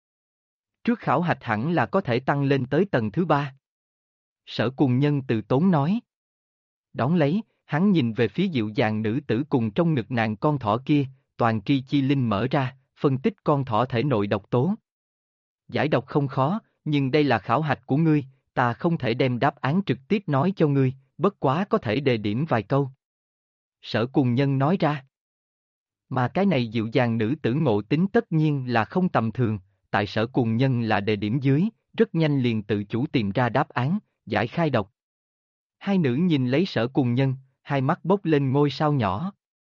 Trước khảo hạch hẳn là có thể tăng lên tới tầng thứ 3. Sở Cùng Nhân từ tốn nói. Đón lấy, hắn nhìn về phía dịu dàng nữ tử cùng trong ngực nàng con thỏ kia, toàn tri chi linh mở ra, phân tích con thỏ thể nội độc tố. Giải độc không khó, nhưng đây là khảo hạch của ngươi, ta không thể đem đáp án trực tiếp nói cho ngươi, bất quá có thể đề điểm vài câu. Sở Cùng Nhân nói ra. Mà cái này dịu dàng nữ tử ngộ tính tất nhiên là không tầm thường, tại Sở Cùng Nhân là đề điểm dưới, rất nhanh liền tự chủ tìm ra đáp án, giải khai độc. Hai nữ nhìn lấy Sở Cùng Nhân, hai mắt bốc lên ngôi sao nhỏ.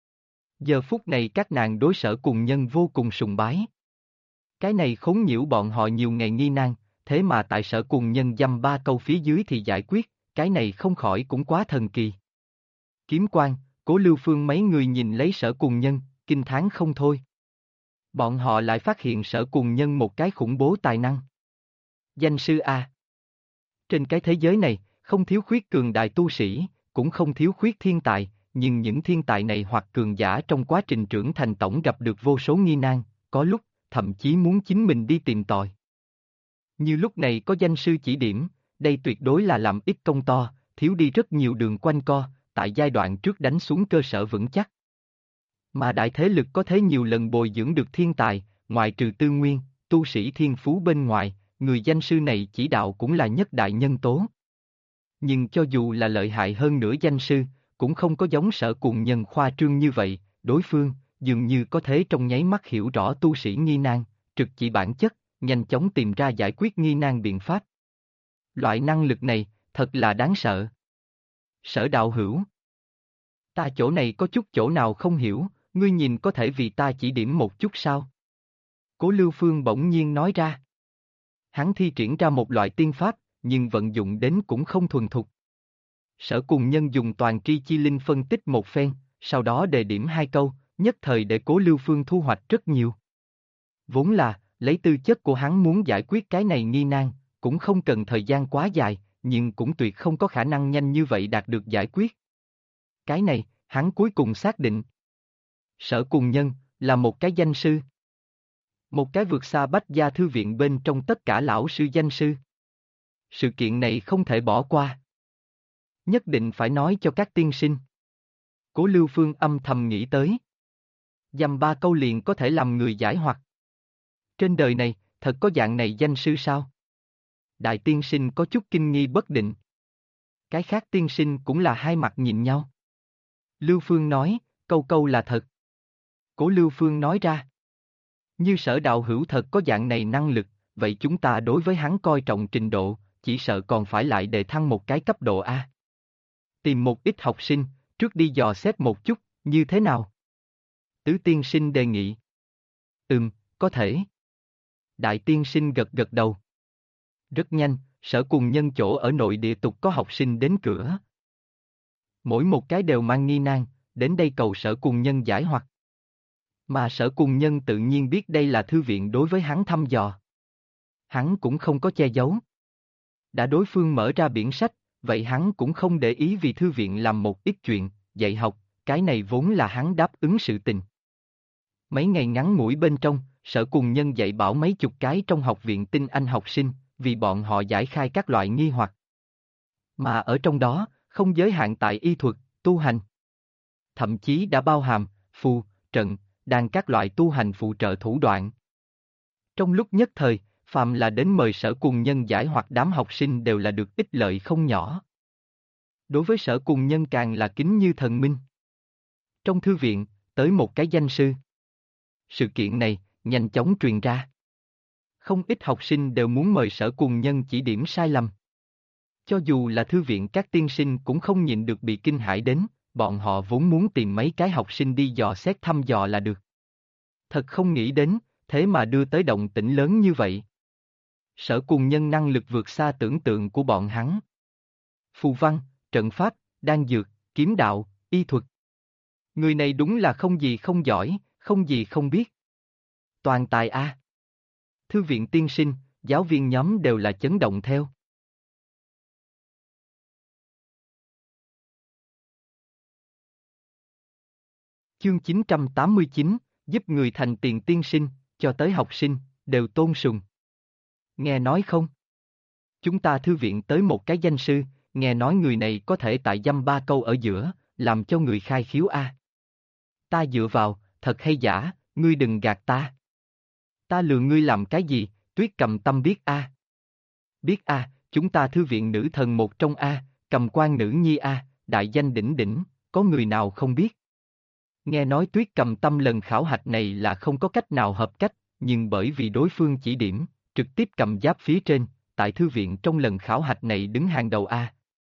Giờ phút này các nàng đối Sở Cùng Nhân vô cùng sùng bái. Cái này khốn nhiễu bọn họ nhiều ngày nghi nan, thế mà tại Sở Cùng Nhân dăm 3 câu phía dưới thì giải quyết, cái này không khỏi cũng quá thần kỳ. Kiếm Quan, Cố Lưu Phương mấy người nhìn lấy Sở Cùng Nhân, kinh thán không thôi. Bọn họ lại phát hiện Sở Cùng Nhân một cái khủng bố tài năng. Danh sư A. Trên cái thế giới này, không thiếu khuyết cường đại tu sĩ, cũng không thiếu khuyết thiên tài, nhưng những thiên tài này hoặc cường giả trong quá trình trưởng thành tổng gặp được vô số nghi nan, có lúc, thậm chí muốn chính mình đi tìm tòi. Như lúc này có danh sư chỉ điểm, đây tuyệt đối là làm ít công to, thiếu đi rất nhiều đường quanh co, tại giai đoạn trước đánh xuống cơ sở vững chắc. Mà đại thế lực có thế nhiều lần bồi dưỡng được thiên tài, ngoại trừ tư nguyên, tu sĩ thiên phú bên ngoài, người danh sư này chỉ đạo cũng là nhất đại nhân tố. Nhưng cho dù là lợi hại hơn nữa danh sư, cũng không có giống Sở Cùng Nhân khoa trương như vậy, đối phương, dường như có thể trong nháy mắt hiểu rõ tu sĩ nghi nan, trực chỉ bản chất, nhanh chóng tìm ra giải quyết nghi nan biện pháp. Loại năng lực này, thật là đáng sợ. Sở đạo hữu. Ta chỗ này có chút chỗ nào không hiểu, ngươi nhìn có thể vì ta chỉ điểm một chút sao? Cố Lưu Phương bỗng nhiên nói ra. Hắn thi triển ra một loại tiên pháp, nhưng vận dụng đến cũng không thuần thục. Sở Cùng Nhân dùng toàn tri chi linh phân tích một phen, sau đó đề điểm 2 câu, nhất thời để Cố Lưu Phương thu hoạch rất nhiều. Vốn là, lấy tư chất của hắn muốn giải quyết cái này nghi nan, cũng không cần thời gian quá dài, nhưng cũng tuyệt không có khả năng nhanh như vậy đạt được giải quyết. Cái này, hắn cuối cùng xác định. Sở Cùng Nhân, là một cái danh sư. Một cái vượt xa Bách Gia Thư viện bên trong tất cả lão sư danh sư. Sự kiện này không thể bỏ qua. Nhất định phải nói cho các tiên sinh. Cố Lưu Phương âm thầm nghĩ tới. Dăm ba câu liền có thể làm người giải hoặc. Trên đời này, thật có dạng này danh sư sao? Đại tiên sinh có chút kinh nghi bất định. Cái khác tiên sinh cũng là hai mặt nhìn nhau. Lưu Phương nói, câu câu là thật. Cố Lưu Phương nói ra. Như Sở đạo hữu thật có dạng này năng lực, vậy chúng ta đối với hắn coi trọng trình độ, chỉ sợ còn phải lại đề thăng một cái cấp độ A. Tìm một ít học sinh, trước đi dò xét một chút, như thế nào? Tứ tiên sinh đề nghị. Có thể. Đại tiên sinh gật gật đầu. Rất nhanh, Sở Cùng Nhân chỗ ở nội địa tục có học sinh đến cửa. Mỗi một cái đều mang nghi nan, đến đây cầu Sở Cùng Nhân giải hoặc. Mà Sở Cùng Nhân tự nhiên biết đây là thư viện đối với hắn thăm dò. Hắn cũng không có che giấu. Đã đối phương mở ra biển sách, vậy hắn cũng không để ý vì thư viện làm một ít chuyện, dạy học, cái này vốn là hắn đáp ứng sự tình. Mấy ngày ngắn ngủi bên trong, Sở Cùng Nhân dạy bảo mấy chục cái trong học viện tinh anh học sinh, vì bọn họ giải khai các loại nghi hoặc. Mà ở trong đó, không giới hạn tại y thuật, tu hành. Thậm chí đã bao hàm, phù, trận, đan các loại tu hành phụ trợ thủ đoạn. Trong lúc nhất thời, phàm là đến mời Sở Cùng Nhân giải hoặc đám học sinh đều là được ích lợi không nhỏ. Đối với Sở Cùng Nhân càng là kính như thần minh. Trong thư viện, tới một cái danh sư. Sự kiện này, nhanh chóng truyền ra. Không ít học sinh đều muốn mời Sở Cùng Nhân chỉ điểm sai lầm. Cho dù là thư viện các tiên sinh cũng không nhịn được bị kinh hãi đến, bọn họ vốn muốn tìm mấy cái học sinh đi dò xét thăm dò là được. Thật không nghĩ đến, thế mà đưa tới động tĩnh lớn như vậy. Sở Cùng Nhân năng lực vượt xa tưởng tượng của bọn hắn. Phù văn, trận pháp, đan dược, kiếm đạo, y thuật. Người này đúng là không gì không giỏi, không gì không biết. Toàn tài A. Thư viện tiên sinh, giáo viên nhóm đều là chấn động theo. Chương 989, giúp người thành tiền tiên sinh, cho tới học sinh, đều tôn sùng. Nghe nói không? Chúng ta thư viện tới một cái danh sư, nghe nói người này có thể tại dăm ba câu ở giữa, làm cho người khai khiếu A. Ta dựa vào, thật hay giả, ngươi đừng gạt ta. Ta lừa ngươi làm cái gì, Tuyết Cầm Tâm biết A. Biết A, chúng ta thư viện nữ thần một trong A, Cầm Quan nữ nhi A, đại danh đỉnh đỉnh, có người nào không biết. Nghe nói Tuyết Cầm Tâm lần khảo hạch này là không có cách nào hợp cách, nhưng bởi vì đối phương chỉ điểm, trực tiếp cầm giáp phía trên, tại thư viện trong lần khảo hạch này đứng hàng đầu A.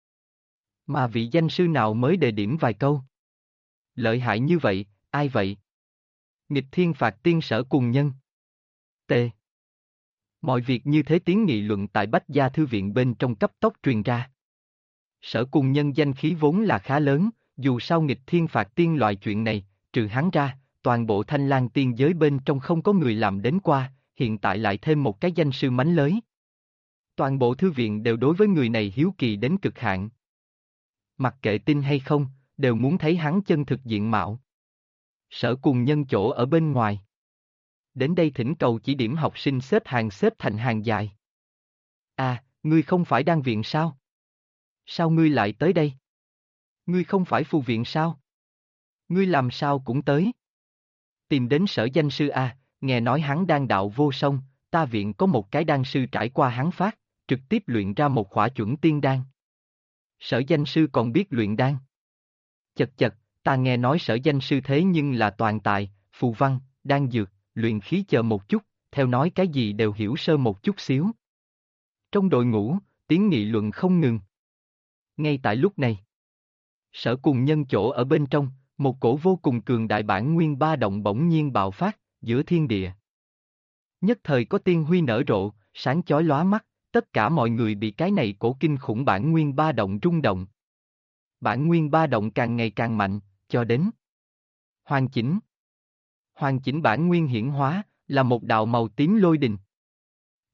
Mà vị danh sư nào mới đề điểm vài câu? Lợi hại như vậy, ai vậy? Nghịch Thiên Phạt Tiên Sở Cùng Nhân. T. Mọi việc như thế tiếng nghị luận tại Bách Gia Thư viện bên trong cấp tốc truyền ra. Sở Cùng Nhân danh khí vốn là khá lớn, dù sao Nghịch Thiên Phạt Tiên loại chuyện này, trừ hắn ra, toàn bộ Thanh Lang tiên giới bên trong không có người làm đến qua, hiện tại lại thêm một cái danh sư mánh lới. Toàn bộ thư viện đều đối với người này hiếu kỳ đến cực hạn. Mặc kệ tin hay không, đều muốn thấy hắn chân thực diện mạo. Sở Cùng Nhân chỗ ở bên ngoài. Đến đây thỉnh cầu chỉ điểm học sinh xếp thành hàng dài. À, ngươi không phải đan viện sao? Sao ngươi lại tới đây? Ngươi không phải phù viện sao? Ngươi làm sao cũng tới? Tìm đến sở danh sư A, nghe nói hắn đan đạo vô song, ta viện có một cái đan sư trải qua hắn phát, trực tiếp luyện ra một khỏa chuẩn tiên đan. Sở danh sư còn biết luyện đan. Chật chật, ta nghe nói sở danh sư thế nhưng là toàn tài, phù văn, đan dược, luyện khí chờ một chút, theo nói cái gì đều hiểu sơ một chút xíu. Trong đội ngũ, tiếng nghị luận không ngừng. Ngay tại lúc này, Sở Cùng Nhân chỗ ở bên trong, một cổ vô cùng cường đại bản nguyên ba động bỗng nhiên bạo phát, giữa thiên địa. Nhất thời có tiên huy nở rộ, sáng chói lóa mắt, tất cả mọi người bị cái này cổ kinh khủng bản nguyên ba động rung động. Bản nguyên ba động càng ngày càng mạnh, cho đến hoàn chỉnh. Hoàn chỉnh bản nguyên hiển hóa, là một đạo màu tím lôi đình.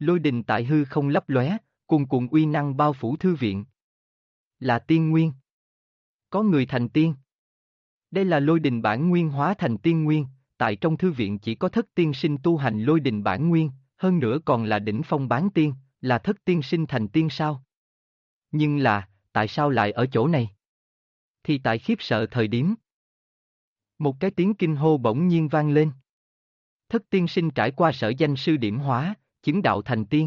Lôi đình tại hư không lấp lóe, cuồn cuộn uy năng bao phủ thư viện. Là tiên nguyên. Có người thành tiên. Đây là lôi đình bản nguyên hóa thành tiên nguyên, tại trong thư viện chỉ có Thất tiên sinh tu hành lôi đình bản nguyên, hơn nữa còn là đỉnh phong bán tiên, là Thất tiên sinh thành tiên sao? Nhưng là, tại sao lại ở chỗ này? Thì tại khiếp sợ thời điểm. Một cái tiếng kinh hô bỗng nhiên vang lên. Thất tiên sinh trải qua sở danh sư điểm hóa, chứng đạo thành tiên.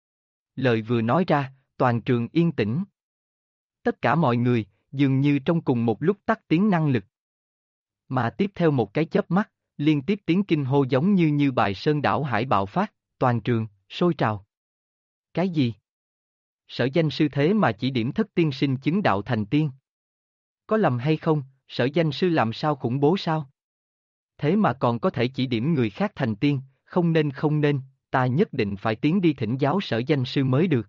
Lời vừa nói ra, toàn trường yên tĩnh. Tất cả mọi người, dường như trong cùng một lúc tắt tiếng năng lực. Mà tiếp theo một cái chớp mắt, liên tiếp tiếng kinh hô giống như bài sơn đảo hải bạo phát, toàn trường, sôi trào. Cái gì? Sở danh sư thế mà chỉ điểm Thất tiên sinh chứng đạo thành tiên. Có lầm hay không, sở danh sư làm sao khủng bố sao? Thế mà còn có thể chỉ điểm người khác thành tiên, không nên, ta nhất định phải tiến đi thỉnh giáo sở danh sư mới được.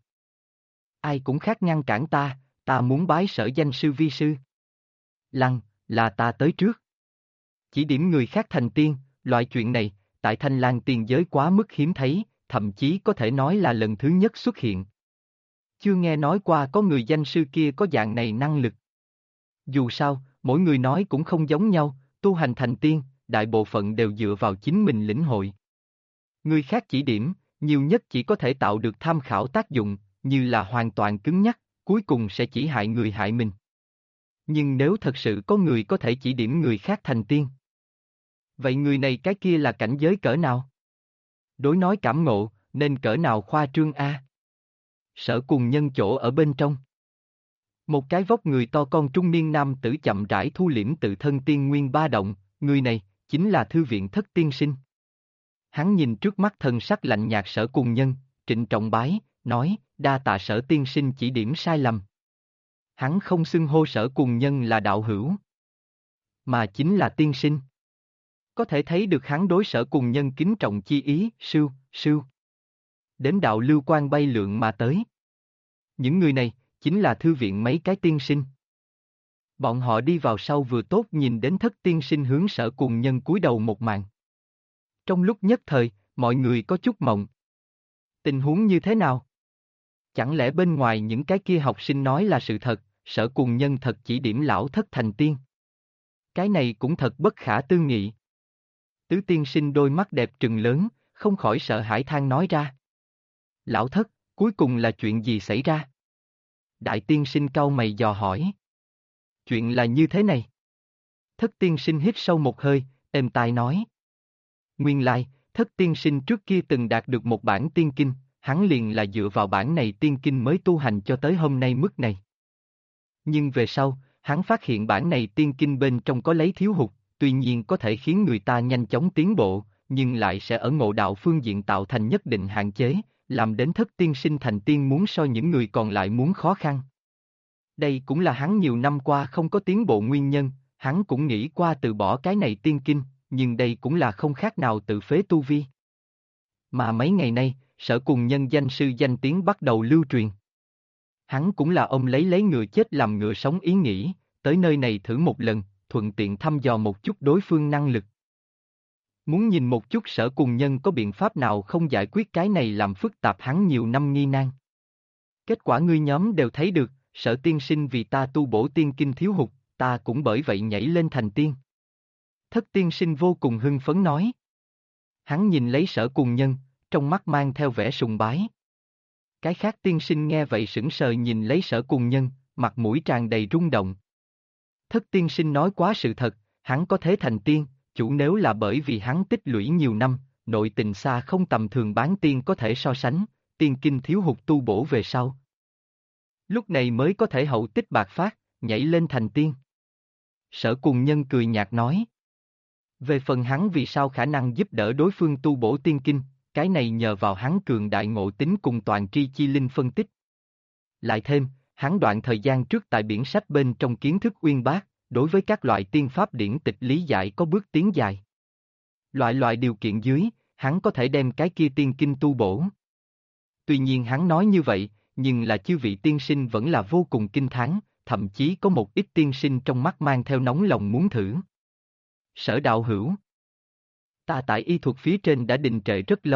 Ai cũng khác ngăn cản ta muốn bái sở danh sư vi sư. Lăng, là ta tới trước. Chỉ điểm người khác thành tiên, loại chuyện này, tại Thanh Lang tiền giới quá mức hiếm thấy, thậm chí có thể nói là lần thứ nhất xuất hiện. Chưa nghe nói qua có người danh sư kia có dạng này năng lực. Dù sao, mỗi người nói cũng không giống nhau, tu hành thành tiên, đại bộ phận đều dựa vào chính mình lĩnh hội. Người khác chỉ điểm, nhiều nhất chỉ có thể tạo được tham khảo tác dụng, như là hoàn toàn cứng nhắc, cuối cùng sẽ chỉ hại người hại mình. Nhưng nếu thật sự có người có thể chỉ điểm người khác thành tiên, vậy người này cái kia là cảnh giới cỡ nào? Đối nói cảm ngộ, nên cỡ nào khoa trương a? Sở cùng nhân chỗ ở bên trong. Một cái vóc người to con trung niên nam tử chậm rãi thu liễm tự thân tiên nguyên ba động, người này, chính là thư viện Thất tiên sinh. Hắn nhìn trước mắt thần sắc lạnh nhạt sở cùng nhân, trịnh trọng bái, nói, đa tạ sở tiên sinh chỉ điểm sai lầm. Hắn không xưng hô sở cùng nhân là đạo hữu, mà chính là tiên sinh. Có thể thấy được hắn đối sở cùng nhân kính trọng chi ý, sưu. Đến đạo lưu quang bay lượn mà tới. Những người này, chính là thư viện mấy cái tiên sinh. Bọn họ đi vào sau vừa tốt nhìn đến Thất tiên sinh hướng sở cùng nhân cúi đầu một màn. Trong lúc nhất thời, mọi người có chút mộng. Tình huống như thế nào? Chẳng lẽ bên ngoài những cái kia học sinh nói là sự thật, sở cùng nhân thật chỉ điểm lão Thất thành tiên? Cái này cũng thật bất khả tư nghị. Tứ tiên sinh đôi mắt đẹp trừng lớn, không khỏi sợ hãi than nói ra. Lão Thất, cuối cùng là chuyện gì xảy ra? Đại tiên sinh cau mày dò hỏi. Chuyện là như thế này. Thất tiên sinh hít sâu một hơi, êm tai nói. Nguyên lai, Thất tiên sinh trước kia từng đạt được một bản tiên kinh, hắn liền là dựa vào bản này tiên kinh mới tu hành cho tới hôm nay mức này. Nhưng về sau, hắn phát hiện bản này tiên kinh bên trong có lấy thiếu hụt, tuy nhiên có thể khiến người ta nhanh chóng tiến bộ, nhưng lại sẽ ở ngộ đạo phương diện tạo thành nhất định hạn chế, làm đến Thất tiên sinh thành tiên muốn so những người còn lại muốn khó khăn. Đây cũng là hắn nhiều năm qua không có tiến bộ nguyên nhân, hắn cũng nghĩ qua từ bỏ cái này tiên kinh, nhưng đây cũng là không khác nào tự phế tu vi. Mà mấy ngày nay, sở cùng nhân danh sư danh tiếng bắt đầu lưu truyền. Hắn cũng là ông lấy ngựa chết làm ngựa sống ý nghĩ, tới nơi này thử một lần, thuận tiện thăm dò một chút đối phương năng lực. Muốn nhìn một chút sở cùng nhân có biện pháp nào không giải quyết cái này làm phức tạp hắn nhiều năm nghi nan. Kết quả ngươi nhóm đều thấy được, sở tiên sinh vì ta tu bổ tiên kinh thiếu hụt, ta cũng bởi vậy nhảy lên thành tiên. Thất tiên sinh vô cùng hưng phấn nói. Hắn nhìn lấy sở cùng nhân, trong mắt mang theo vẻ sùng bái. Cái khác tiên sinh nghe vậy sững sờ nhìn lấy sở cùng nhân, mặt mũi tràn đầy rung động. Thất tiên sinh nói quá sự thật, hắn có thế thành tiên, chủ nếu là bởi vì hắn tích lũy nhiều năm, nội tình xa không tầm thường bán tiên có thể so sánh, tiên kinh thiếu hụt tu bổ về sau. Lúc này mới có thể hậu tích bạc phát, nhảy lên thành tiên. Sở cùng nhân cười nhạt nói. Về phần hắn vì sao khả năng giúp đỡ đối phương tu bổ tiên kinh, cái này nhờ vào hắn cường đại ngộ tính cùng toàn tri chi linh phân tích. Lại thêm, hắn đoạn thời gian trước tại biển sách bên trong kiến thức uyên bác, đối với các loại tiên pháp điển tịch lý giải có bước tiến dài. Loại điều kiện dưới, hắn có thể đem cái kia tiên kinh tu bổ. Tuy nhiên hắn nói như vậy, nhưng là chư vị tiên sinh vẫn là vô cùng kinh thán, thậm chí có một ít tiên sinh trong mắt mang theo nóng lòng muốn thử. Sở đạo hữu. Ta tại y thuật phía trên đã đình trệ rất lâu,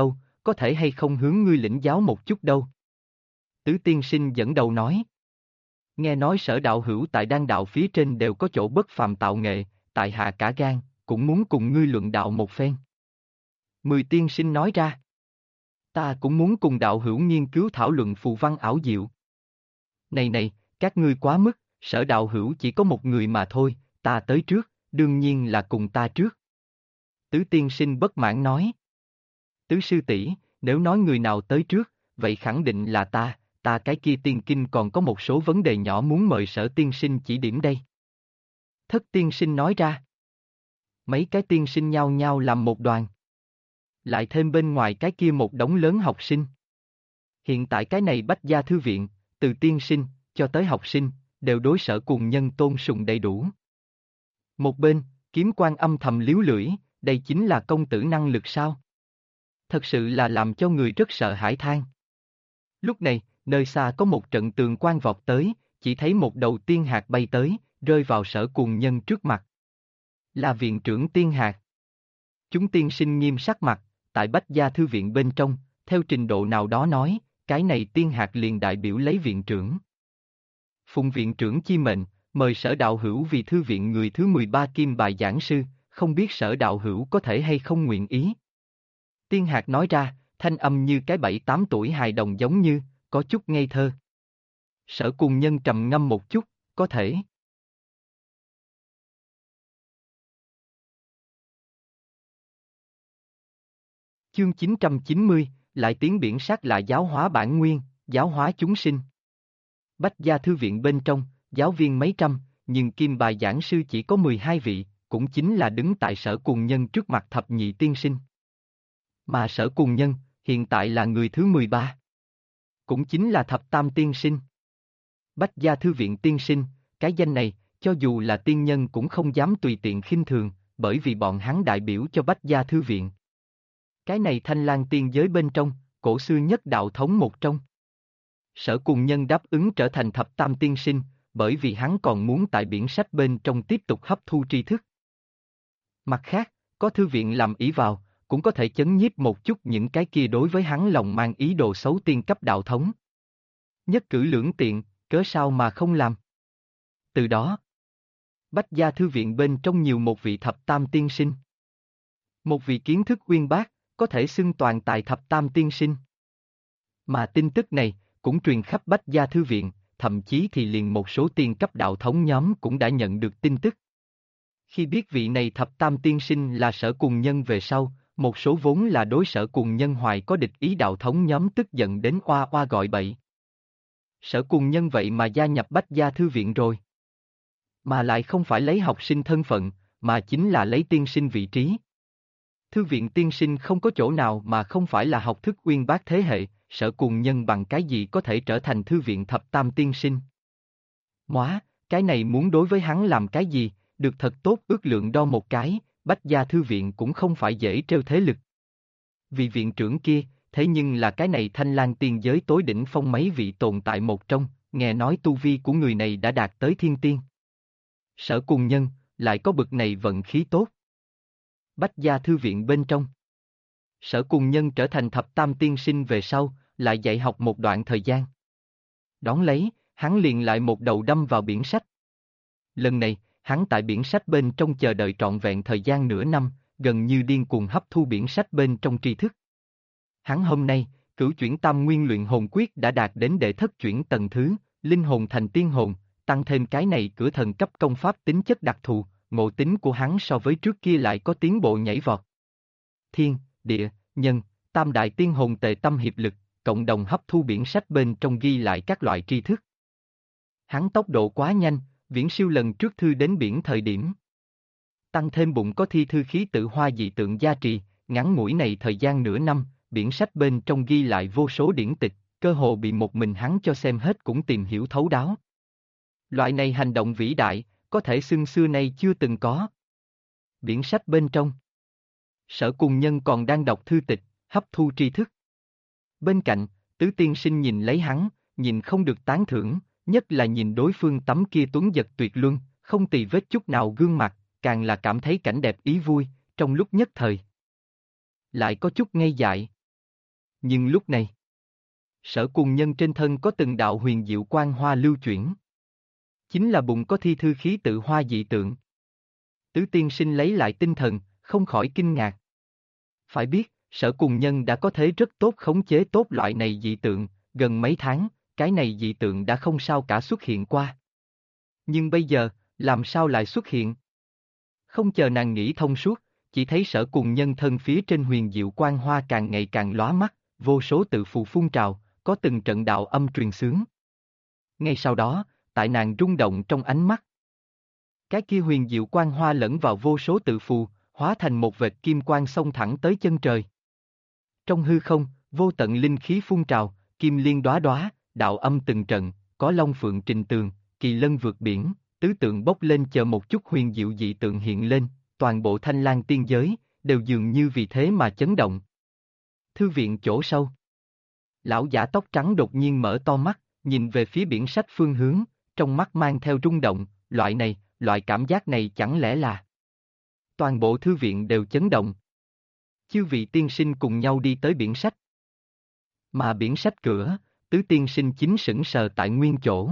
có thể hay không hướng ngươi lĩnh giáo một chút đâu. Tứ tiên sinh dẫn đầu nói. Nghe nói Sở đạo hữu tại đan đạo phía trên đều có chỗ bất phàm tạo nghệ, tại hạ cả gan, cũng muốn cùng ngươi luận đạo một phen. Mười tiên sinh nói ra. Ta cũng muốn cùng đạo hữu nghiên cứu thảo luận phù văn ảo diệu. Này, các ngươi quá mức, Sở đạo hữu chỉ có một người mà thôi, ta tới trước, đương nhiên là cùng ta trước. Tứ tiên sinh bất mãn nói. Tứ sư tỷ, nếu nói người nào tới trước, vậy khẳng định là ta cái kia tiên kinh còn có một số vấn đề nhỏ muốn mời Sở tiên sinh chỉ điểm đây. Thất tiên sinh nói ra. Mấy cái tiên sinh nhao nhao làm một đoàn. Lại thêm bên ngoài cái kia một đống lớn học sinh. Hiện tại cái này Bách Gia Thư Viện, từ tiên sinh, cho tới học sinh, đều đối Sở Cùng Nhân tôn sùng đầy đủ. Một bên, Kiếm Quan âm thầm líu lưỡi, đây chính là công tử năng lực sao? Thật sự là làm cho người rất sợ hãi than. Lúc này, nơi xa có một trận tường quan vọt tới, chỉ thấy một đầu tiên hạt bay tới, rơi vào Sở Cùng Nhân trước mặt. Là viện trưởng tiên hạt. Chúng tiên sinh nghiêm sắc mặt, tại Bách Gia Thư Viện bên trong, theo trình độ nào đó nói, cái này tiên hạt liền đại biểu lấy viện trưởng. Phùng viện trưởng chi mệnh, mời Sở đạo hữu vì thư viện người thứ 13 kim bài giảng sư, không biết Sở đạo hữu có thể hay không nguyện ý. Tiên hạt nói ra, thanh âm như cái 7-8 tuổi hài đồng giống như, có chút ngây thơ. Sở Cùng Nhân trầm ngâm một chút, có thể. Chương 990, lại tiến biển sát lại giáo hóa bản nguyên, giáo hóa chúng sinh. Bách Gia Thư Viện bên trong, giáo viên mấy trăm, nhưng kim bài giảng sư chỉ có 12 vị, cũng chính là đứng tại Sở Cùng Nhân trước mặt thập nhị tiên sinh. Mà Sở Cùng Nhân, hiện tại là người thứ 13. Cũng chính là thập tam tiên sinh. Bách Gia Thư Viện tiên sinh, cái danh này, cho dù là tiên nhân cũng không dám tùy tiện khinh thường, bởi vì bọn hắn đại biểu cho Bách Gia Thư Viện. Cái này Thanh Lang tiên giới bên trong, cổ xưa nhất đạo thống một trong. Sở Cùng Nhân đáp ứng trở thành thập tam tiên sinh, bởi vì hắn còn muốn tại biển sách bên trong tiếp tục hấp thu tri thức. Mặt khác, có thư viện làm ý vào, cũng có thể chấn nhiếp một chút những cái kia đối với hắn lòng mang ý đồ xấu tiên cấp đạo thống. Nhất cử lưỡng tiện, cớ sao mà không làm. Từ đó, Bách Gia Thư Viện bên trong nhiều một vị thập tam tiên sinh. Một vị kiến thức uyên bác, có thể xưng toàn tại thập tam tiên sinh. Mà tin tức này, cũng truyền khắp Bách Gia Thư Viện, thậm chí thì liền một số tiên cấp đạo thống nhóm cũng đã nhận được tin tức. Khi biết vị này thập tam tiên sinh là Sở Cùng Nhân về sau, một số vốn là đối Sở Cùng Nhân hoài có địch ý đạo thống nhóm tức giận đến oa oa gọi bậy. Sở Cùng Nhân vậy mà gia nhập Bách Gia Thư Viện rồi. Mà lại không phải lấy học sinh thân phận, mà chính là lấy tiên sinh vị trí. Thư viện tiên sinh không có chỗ nào mà không phải là học thức uyên bác thế hệ, Sở Cùng Nhân bằng cái gì có thể trở thành thư viện thập tam tiên sinh. Móa, cái này muốn đối với hắn làm cái gì, được thật tốt ước lượng đo một cái, Bách Gia Thư Viện cũng không phải dễ trêu thế lực. Vì viện trưởng kia, thế nhưng là cái này Thanh Lang tiên giới tối đỉnh phong mấy vị tồn tại một trong, nghe nói tu vi của người này đã đạt tới thiên tiên. Sở Cùng Nhân, lại có bực này vận khí tốt. Bách Gia Thư Viện bên trong. Sở Cùng Nhân trở thành thập tam tiên sinh về sau, lại dạy học một đoạn thời gian. Đón lấy, hắn liền lại một đầu đâm vào biển sách. Lần này, hắn tại biển sách bên trong chờ đợi trọn vẹn thời gian nửa năm, gần như điên cuồng hấp thu biển sách bên trong tri thức. Hắn hôm nay, cửu chuyển tam nguyên luyện hồn quyết đã đạt đến đệ thất chuyển tầng thứ, linh hồn thành tiên hồn, tăng thêm cái này cửa thần cấp công pháp tính chất đặc thù, ngộ tính của hắn so với trước kia lại có tiến bộ nhảy vọt. Thiên, địa, nhân, tam đại tiên hồn tề tâm hiệp lực, cộng đồng hấp thu biển sách bên trong ghi lại các loại tri thức. Hắn tốc độ quá nhanh, viễn siêu lần trước thư đến biển thời điểm. Tăng thêm bụng có thi thư khí tự hoa dị tượng gia trì, ngắn ngủi này thời gian nửa năm, biển sách bên trong ghi lại vô số điển tịch, cơ hồ bị một mình hắn cho xem hết cũng tìm hiểu thấu đáo. Loại này hành động vĩ đại, có thể xưng xưa nay chưa từng có. Biển sách bên trong, Sở Cùng Nhân còn đang đọc thư tịch, hấp thu tri thức. Bên cạnh, Tứ tiên sinh nhìn lấy hắn, nhìn không được tán thưởng, nhất là nhìn đối phương tấm kia tuấn giật tuyệt luân, không tì vết chút nào gương mặt, càng là cảm thấy cảnh đẹp ý vui, trong lúc nhất thời. Lại có chút ngây dại. nhưng lúc này, Sở Cùng Nhân trên thân có từng đạo huyền diệu quang hoa lưu chuyển. Chính là bụng có thi thư khí tự hoa dị tượng. Tứ tiên sinh lấy lại tinh thần, không khỏi kinh ngạc. Phải biết, Sở Cùng Nhân đã có thể rất tốt khống chế tốt loại này dị tượng, gần mấy tháng, cái này dị tượng đã không sao cả xuất hiện qua. Nhưng bây giờ, làm sao lại xuất hiện? Không chờ nàng nghĩ thông suốt, chỉ thấy Sở Cùng Nhân thân phía trên huyền diệu quang hoa càng ngày càng lóa mắt, vô số tự phù phun trào, có từng trận đạo âm truyền xướng. Ngay sau đó, tại nàng rung động trong ánh mắt, cái kia huyền diệu quang hoa lẫn vào vô số tự phù, hóa thành một vệt kim quang xông thẳng tới chân trời. Trong hư không, vô tận linh khí phun trào, kim liên đóa đóa, đạo âm từng trận, có long phượng trình tường, kỳ lân vượt biển, tứ tượng bốc lên chờ một chút huyền diệu dị tượng hiện lên, toàn bộ Thanh Lang tiên giới, đều dường như vì thế mà chấn động. Thư viện chỗ sâu. Lão giả tóc trắng đột nhiên mở to mắt, nhìn về phía biển sách phương hướng, trong mắt mang theo rung động, loại cảm giác này chẳng lẽ là... Toàn bộ thư viện đều chấn động. Chư vị tiên sinh cùng nhau đi tới biển sách. Mà biển sách cửa, tứ tiên sinh chính sững sờ tại nguyên chỗ.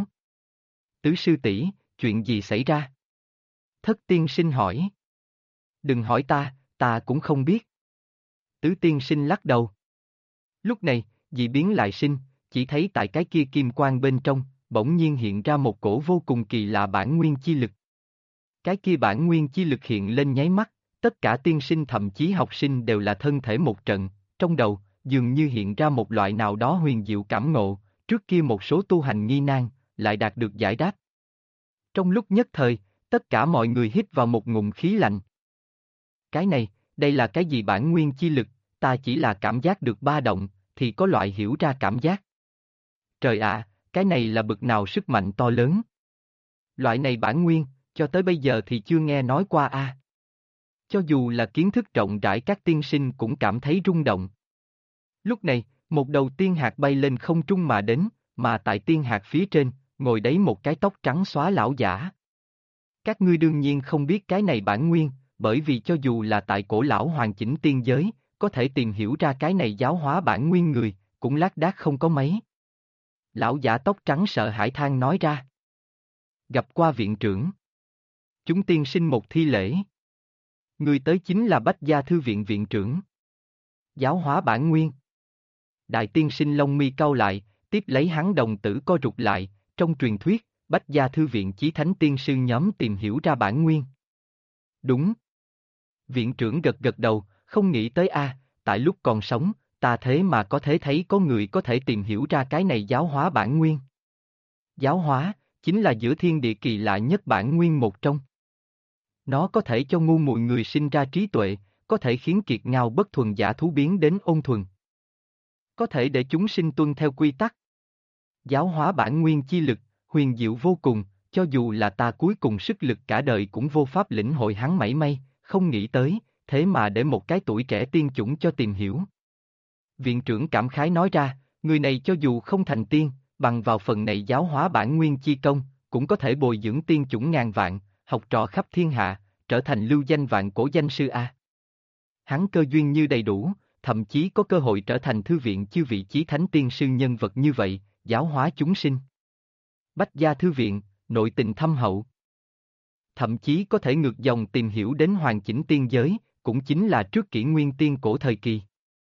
Tứ sư tỷ, chuyện gì xảy ra? Thất tiên sinh hỏi. Đừng hỏi ta cũng không biết. Tứ tiên sinh lắc đầu. Lúc này, dị biến lại sinh, chỉ thấy tại cái kia kim quang bên trong, bỗng nhiên hiện ra một cổ vô cùng kỳ lạ bản nguyên chi lực. Cái kia bản nguyên chi lực hiện lên nháy mắt, tất cả tiên sinh thậm chí học sinh đều là thân thể một trận, trong đầu, dường như hiện ra một loại nào đó huyền diệu cảm ngộ, trước kia một số tu hành nghi nan, lại đạt được giải đáp. Trong lúc nhất thời, tất cả mọi người hít vào một ngụm khí lạnh. Cái này, đây là cái gì bản nguyên chi lực, ta chỉ là cảm giác được ba động, thì có loại hiểu ra cảm giác. Trời ạ, cái này là bực nào sức mạnh to lớn. Loại này bản nguyên, cho tới bây giờ thì chưa nghe nói qua a. Cho dù là kiến thức rộng rãi các tiên sinh cũng cảm thấy rung động. Lúc này, một đầu tiên hạt bay lên không trung mà đến, mà tại tiên hạt phía trên, ngồi đấy một cái tóc trắng xóa lão giả. Các ngươi đương nhiên không biết cái này bản nguyên, bởi vì cho dù là tại cổ lão hoàn chỉnh tiên giới, có thể tìm hiểu ra cái này giáo hóa bản nguyên người, cũng lác đác không có mấy. Lão giả tóc trắng sợ hãi than nói ra. Gặp qua viện trưởng. Chúng tiên sinh một thi lễ. Người tới chính là Bách Gia Thư viện viện trưởng. Giáo hóa bản nguyên. Đại tiên sinh lông mi cau lại, tiếp lấy hắn đồng tử co rụt lại, trong truyền thuyết, Bách Gia Thư viện chí thánh tiên sư nhóm tìm hiểu ra bản nguyên. Đúng. Viện trưởng gật gật đầu, không nghĩ tới tại lúc còn sống, ta thế mà có thể thấy có người có thể tìm hiểu ra cái này giáo hóa bản nguyên. Giáo hóa, chính là giữa thiên địa kỳ lạ nhất bản nguyên một trong. Nó có thể cho ngu muội người sinh ra trí tuệ, có thể khiến kiệt ngao bất thuần giả thú biến đến ôn thuần. Có thể để chúng sinh tuân theo quy tắc. Giáo hóa bản nguyên chi lực, huyền diệu vô cùng, cho dù là ta cuối cùng sức lực cả đời cũng vô pháp lĩnh hội hắn mảy may, không nghĩ tới, thế mà để một cái tuổi trẻ tiên chủng cho tìm hiểu. Viện trưởng cảm khái nói ra, người này cho dù không thành tiên, bằng vào phần này giáo hóa bản nguyên chi công, cũng có thể bồi dưỡng tiên chủng ngàn vạn, học trò khắp thiên hạ, trở thành lưu danh vạn cổ danh sư a. Hắn cơ duyên như đầy đủ, thậm chí có cơ hội trở thành thư viện chư vị chí thánh tiên sư nhân vật như vậy, giáo hóa chúng sinh. Bách Gia Thư viện, nội tình thâm hậu. Thậm chí có thể ngược dòng tìm hiểu đến hoàn chỉnh tiên giới, cũng chính là trước kỷ nguyên tiên cổ thời kỳ.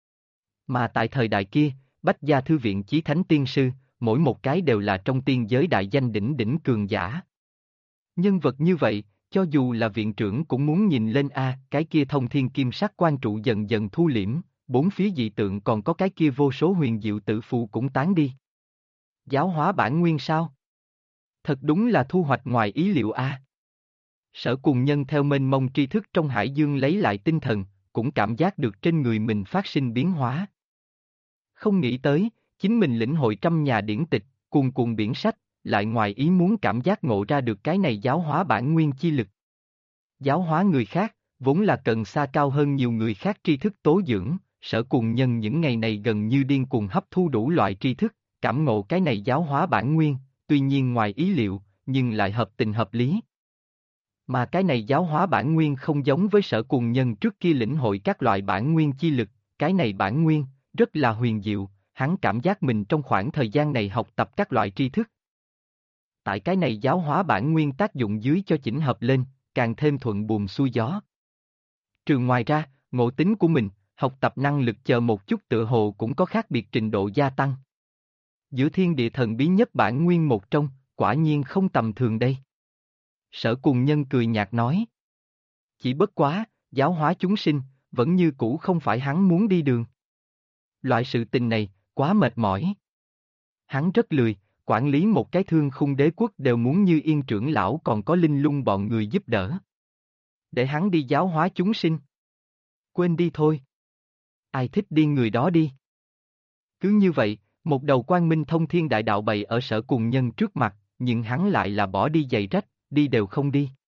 Mà tại thời đại kia, Bách Gia Thư viện chí thánh tiên sư, mỗi một cái đều là trong tiên giới đại danh đỉnh đỉnh cường giả. Nhân vật như vậy, cho dù là viện trưởng cũng muốn nhìn lên cái kia thông thiên kim sắc quan trụ dần dần thu liễm, bốn phía dị tượng còn có cái kia vô số huyền diệu tự phù cũng tán đi. Giáo hóa bản nguyên sao? Thật đúng là thu hoạch ngoài ý liệu a. Sở Cùng Nhân theo mênh mông tri thức trong hải dương lấy lại tinh thần, cũng cảm giác được trên người mình phát sinh biến hóa. Không nghĩ tới, chính mình lĩnh hội trăm nhà điển tịch, cuồn cuộn biển sách, lại ngoài ý muốn cảm giác ngộ ra được cái này giáo hóa bản nguyên chi lực. Giáo hóa người khác, vốn là cần xa cao hơn nhiều người khác tri thức tố dưỡng, Sở Cùng Nhân những ngày này gần như điên cuồng hấp thu đủ loại tri thức, cảm ngộ cái này giáo hóa bản nguyên, tuy nhiên ngoài ý liệu, nhưng lại hợp tình hợp lý. Mà cái này giáo hóa bản nguyên không giống với Sở Cùng Nhân trước kia lĩnh hội các loại bản nguyên chi lực, cái này bản nguyên, rất là huyền diệu, hắn cảm giác mình trong khoảng thời gian này học tập các loại tri thức. Tại cái này giáo hóa bản nguyên tác dụng dưới cho chỉnh hợp lên, càng thêm thuận buồm xuôi gió. Trừ ngoài ra, ngộ tính của mình, học tập năng lực chờ một chút tựa hồ cũng có khác biệt trình độ gia tăng. Giữa thiên địa thần bí nhất bản nguyên một trong, quả nhiên không tầm thường đây. Sở Cùng Nhân cười nhạt nói. Chỉ bất quá, giáo hóa chúng sinh, vẫn như cũ không phải hắn muốn đi đường. Loại sự tình này, quá mệt mỏi. Hắn rất lười, quản lý một cái thương khung đế quốc đều muốn như Yên trưởng lão còn có Linh Lung bọn người giúp đỡ. Để hắn đi giáo hóa chúng sinh. Quên đi thôi. Ai thích đi người đó đi. Cứ như vậy, một đầu quang minh thông thiên đại đạo bày ở Sở Cùng Nhân trước mặt, nhưng hắn lại là bỏ đi giày rách, đi đều không đi.